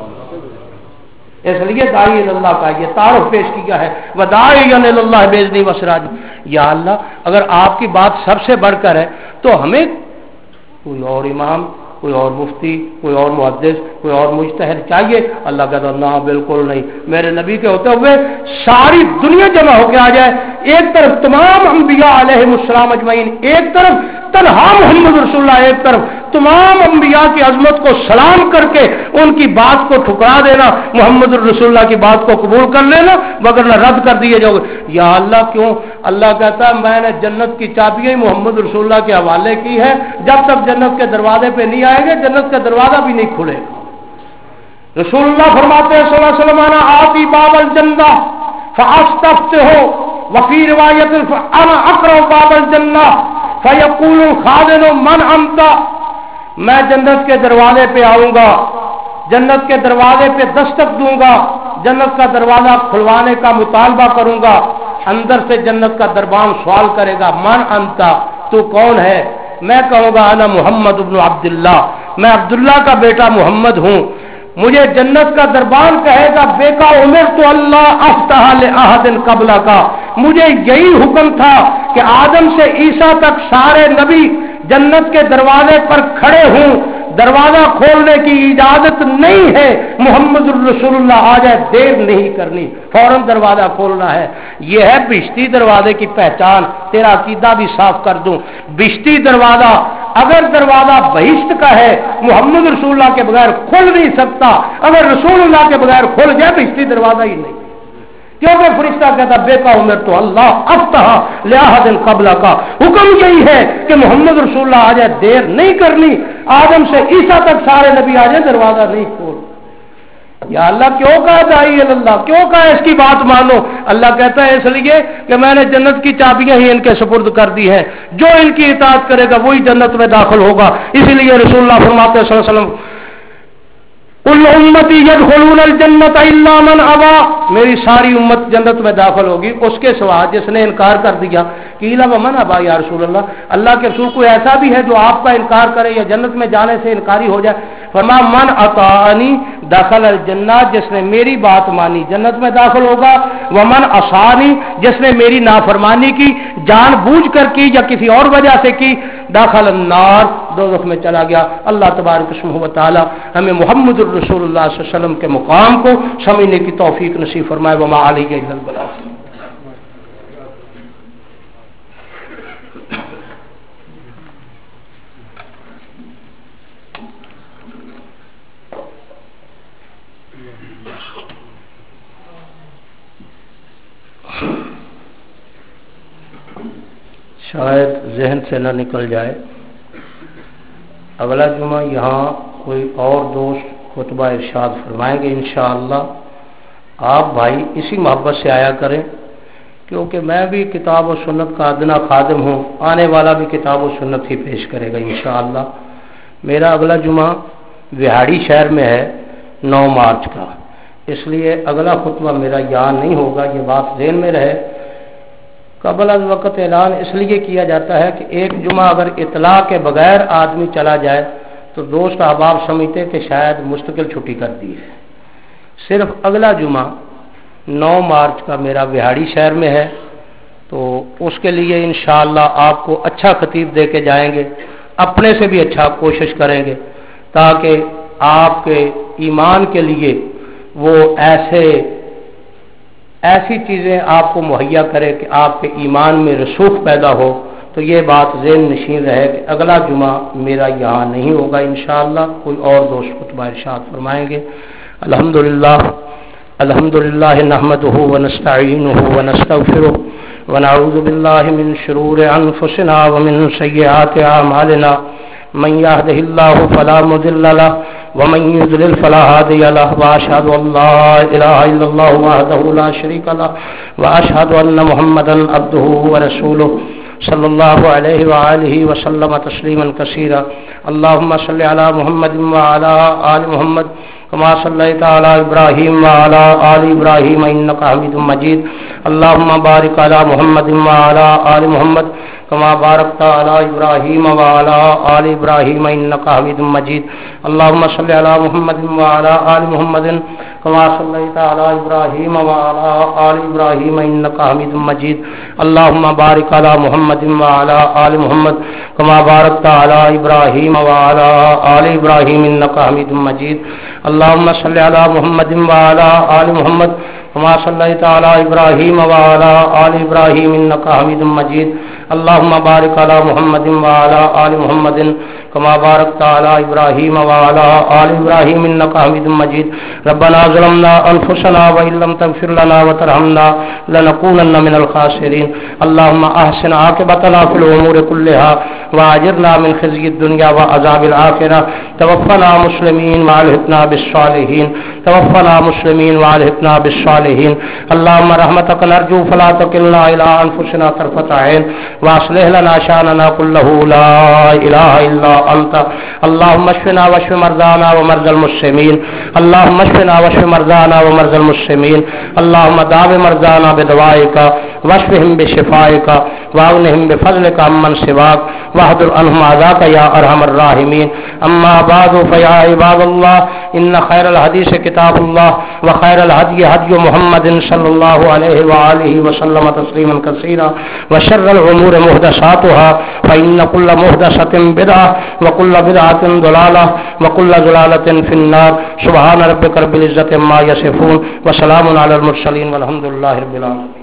اس لیے داعی اللہ کا یہ تعارف پیش کیا ہے, وَدَاعِيًا إِلَى اللَّهِ بِإِذْنِهِ وَسِرَاجًا. یا اللہ اگر آپ کی بات سب سے بڑھ کر ہے تو ہمیں کوئی اور امام, کوئی اور مفتی, کوئی اور محدث, کوئی اور مجتہد چاہیے؟ اللہ کہتا نہ بالکل نہیں, میرے نبی کے ہوتے ہوئے ساری دنیا جمع ہو کے آ جائے, ایک طرف تمام انبیاء علیہم السلام اجمعین, ایک طرف تنہا محمد رسول اللہ, ایک طرف تمام انبیاء کی عظمت کو سلام کر کے ان کی بات کو ٹھکرا دینا, محمد الرسول اللہ کی بات کو قبول کر لینا, مگر نہ رد کر دیے جاؤ گے. یا اللہ کیوں؟ اللہ کہتا ہے میں نے جنت کی چابیاں محمد رسول اللہ کے حوالے کی ہے, جب تک جنت کے دروازے پہ نہیں آئیں گے جنت کا دروازہ بھی نہیں کھلے گا. رسول اللہ فرماتے ہیں صلی اللہ علیہ وسلم آتی باب الجنہ فاستفتحوا وفی روایت انا اقرأ باب الجنہ فیقول الخازن من انت. میں جنت کے دروازے پہ آؤں گا, جنت کے دروازے پہ دستک دوں گا, جنت کا دروازہ کھلوانے کا مطالبہ کروں گا, اندر سے جنت کا دربان سوال کرے گا من انتا, تو کون ہے؟ میں کہوں گا انا محمد ابن عبداللہ, میں عبداللہ کا بیٹا محمد ہوں. مجھے جنت کا دربان کہے گا بے کا عمر تو اللہ افتح لأحد قبل کا, مجھے یہی حکم تھا کہ آدم سے عیسیٰ تک سارے نبی جنت کے دروازے پر کھڑے ہوں, دروازہ کھولنے کی اجازت نہیں ہے, محمد الرسول اللہ آ جائے, دیر نہیں کرنی, فوراً دروازہ کھولنا ہے. یہ ہے بشتی دروازے کی پہچان, تیرا عقیدہ بھی صاف کر دوں. بشتی دروازہ اگر دروازہ بہشت کا ہے محمد رسول اللہ کے بغیر کھل نہیں سکتا، اگر رسول اللہ کے بغیر کھل جائے بہشتی دروازہ ہی نہیں، کیونکہ فرشتہ کہتا بے کا عمر تو اللہ افتح لأحد قبل کا، حکم یہی ہے کہ محمد رسول اللہ آ جائے، دیر نہیں کرنی، آدم سے عیسیٰ تک سارے نبی آ جائیں، دروازہ نہیں کھول۔ یا اللہ کیوں کہا داعی اللہ، کیوں کہا اس کی بات مانو؟ اللہ کہتا ہے اس لیے کہ میں نے جنت کی چابیاں ہی ان کے سپرد کر دی ہیں، جو ان کی اطاعت کرے گا وہی جنت میں داخل ہوگا۔ اسی لیے رسول اللہ فرماتے ہیں صلی اللہ علیہ وسلم کل امتی یدخلون الجنت الا من ابا، میری ساری امت جنت میں داخل ہوگی اس کے سوا جس نے انکار کر دیا۔ قیل ومن ابا یا رسول اللہ، اللہ کے رسول کوئی ایسا بھی ہے جو آپ کا انکار کرے یا جنت میں جانے سے انکاری ہو جائے؟ فرما من اطاعنی دخل الجنہ، جس نے میری بات مانی جنت میں داخل ہوگا، ومن عصانی، جس نے میری نافرمانی کی جان بوجھ کر کی یا کسی اور وجہ سے کی، داخل النار، دوزخ میں چلا گیا۔ اللہ تبارک اسمہ و تعالی ہمیں محمد الرسول اللہ صلی اللہ علیہ وسلم کے مقام کو سمجھنے کی توفیق نصیب فرمائے۔ وما علیہ الا البلاغ۔ شاید ذہن سے نہ نکل جائے، اگلا جمعہ یہاں کوئی اور دوست خطبہ ارشاد فرمائیں گے انشاءاللہ۔ آپ بھائی اسی محبت سے آیا کریں، کیونکہ میں بھی کتاب و سنت کا ادنا خادم ہوں، آنے والا بھی کتاب و سنت ہی پیش کرے گا انشاءاللہ۔ میرا اگلا جمعہ وہاڑی شہر میں ہے نو مارچ کا، اس لیے اگلا خطبہ میرا یہاں نہیں ہوگا، یہ بات ذہن میں رہے۔ قبل از وقت اعلان اس لیے کیا جاتا ہے کہ ایک جمعہ اگر اطلاع کے بغیر آدمی چلا جائے تو دوست احباب سمجھتے کہ شاید مستقل چھٹی کر دی ہے۔ صرف اگلا جمعہ نو مارچ کا میرا وہاڑی شہر میں ہے، تو اس کے لیے انشاءاللہ آپ کو اچھا خطیب دے کے جائیں گے، اپنے سے بھی اچھا کوشش کریں گے تاکہ آپ کے ایمان کے لیے وہ ایسے ایسی چیزیں آپ کو مہیا کرے کہ آپ کے ایمان میں رسوخ پیدا ہو۔ تو یہ بات ذہن نشین رہے کہ اگلا جمعہ میرا یہاں نہیں ہوگا انشاءاللہ، کوئی اور دوست خطبہ ارشاد فرمائیں گے۔ الحمدللہ الحمدللہ نحمدہ ونستعینہ ونستغفرہ ونعوذ باللہ من شرور انفسنا ومن سیئات اعمالنا، من یهده اللہ فلا مضل له ومن يضلل فلا هادي له، واشهد ان لا اله الا الله وحده لا شريك له، واشهد ان محمدا عبده ورسوله صلی اللہ علیہ وآلہ وسلم تسلیما کثیرا۔ اللهم صل على محمد وعلى آل محمد كما صليت على ابراہیم وعلى آل ابراہیم انك حميد مجيد۔ اللهم بارك على محمد وعلى آل محمد كما باركت على ابراہیم وعلى آل ابراہیم انك حميد مجيد۔ اللهم صل على محمد وعلى آل محمد كما صليت على ابراہیم وعلى آل ابراہیم انك حميد مجيد۔ اللهم بارك على محمد وعلى آل محمد كما باركت على ابراہیم وعلى آل ابراہیم انك حميد مجيد۔ اللهم صل على محمد وعلى آل محمد كما صليت على ابراہیم وعلى آل ابراہیم انك حميد مجيد۔ اللهم بارك على محمد وعلى آل محمد كما باركت على ابراہیم وعلى آل ابراہیم انك حميد مجيد۔ ربنا ظلمنا انفسنا وان لم تغفر لنا وترحمنا لنكونن من الخاسرين۔ اللهم احسن عاقبتنا في الامور كلها واجرنا من خزي الدنيا وعذاب الاخره۔ توفنا مسلمين والحقنا بالصالحين، توفنا مسلمين والحقنا بالصالحين۔ اللهم رحمتك نرجو فلا تكلنا الى انفسنا طرفة عين، واصلح لنا شاننا كله لا اله الا انت۔ اللهم اشفنا واشف مرضانا ومرضى المسلمين، اللهم اشفنا واشف مرضانا ومرضى المسلمين، اللهم داو مرضانا بدوائك واشفهم بشفائك واغنهم بفضلك عمن سواك واحضر عنهم عذاك يا ارحم الراحمين۔ اما بعد فيا عباد الله ان خير الحديث كتاب الله وخير الهدي هدي محمد صلى الله عليه واله وسلم تسليما كثيرا، وشر الامور محدثاتها فان كل محدثة بدعة وكل بدعة ضلالة وكل ضلالة في النار۔ سبحان ربك رب العزة عما يصفون وسلام على المرسلين والحمد لله رب العالمين۔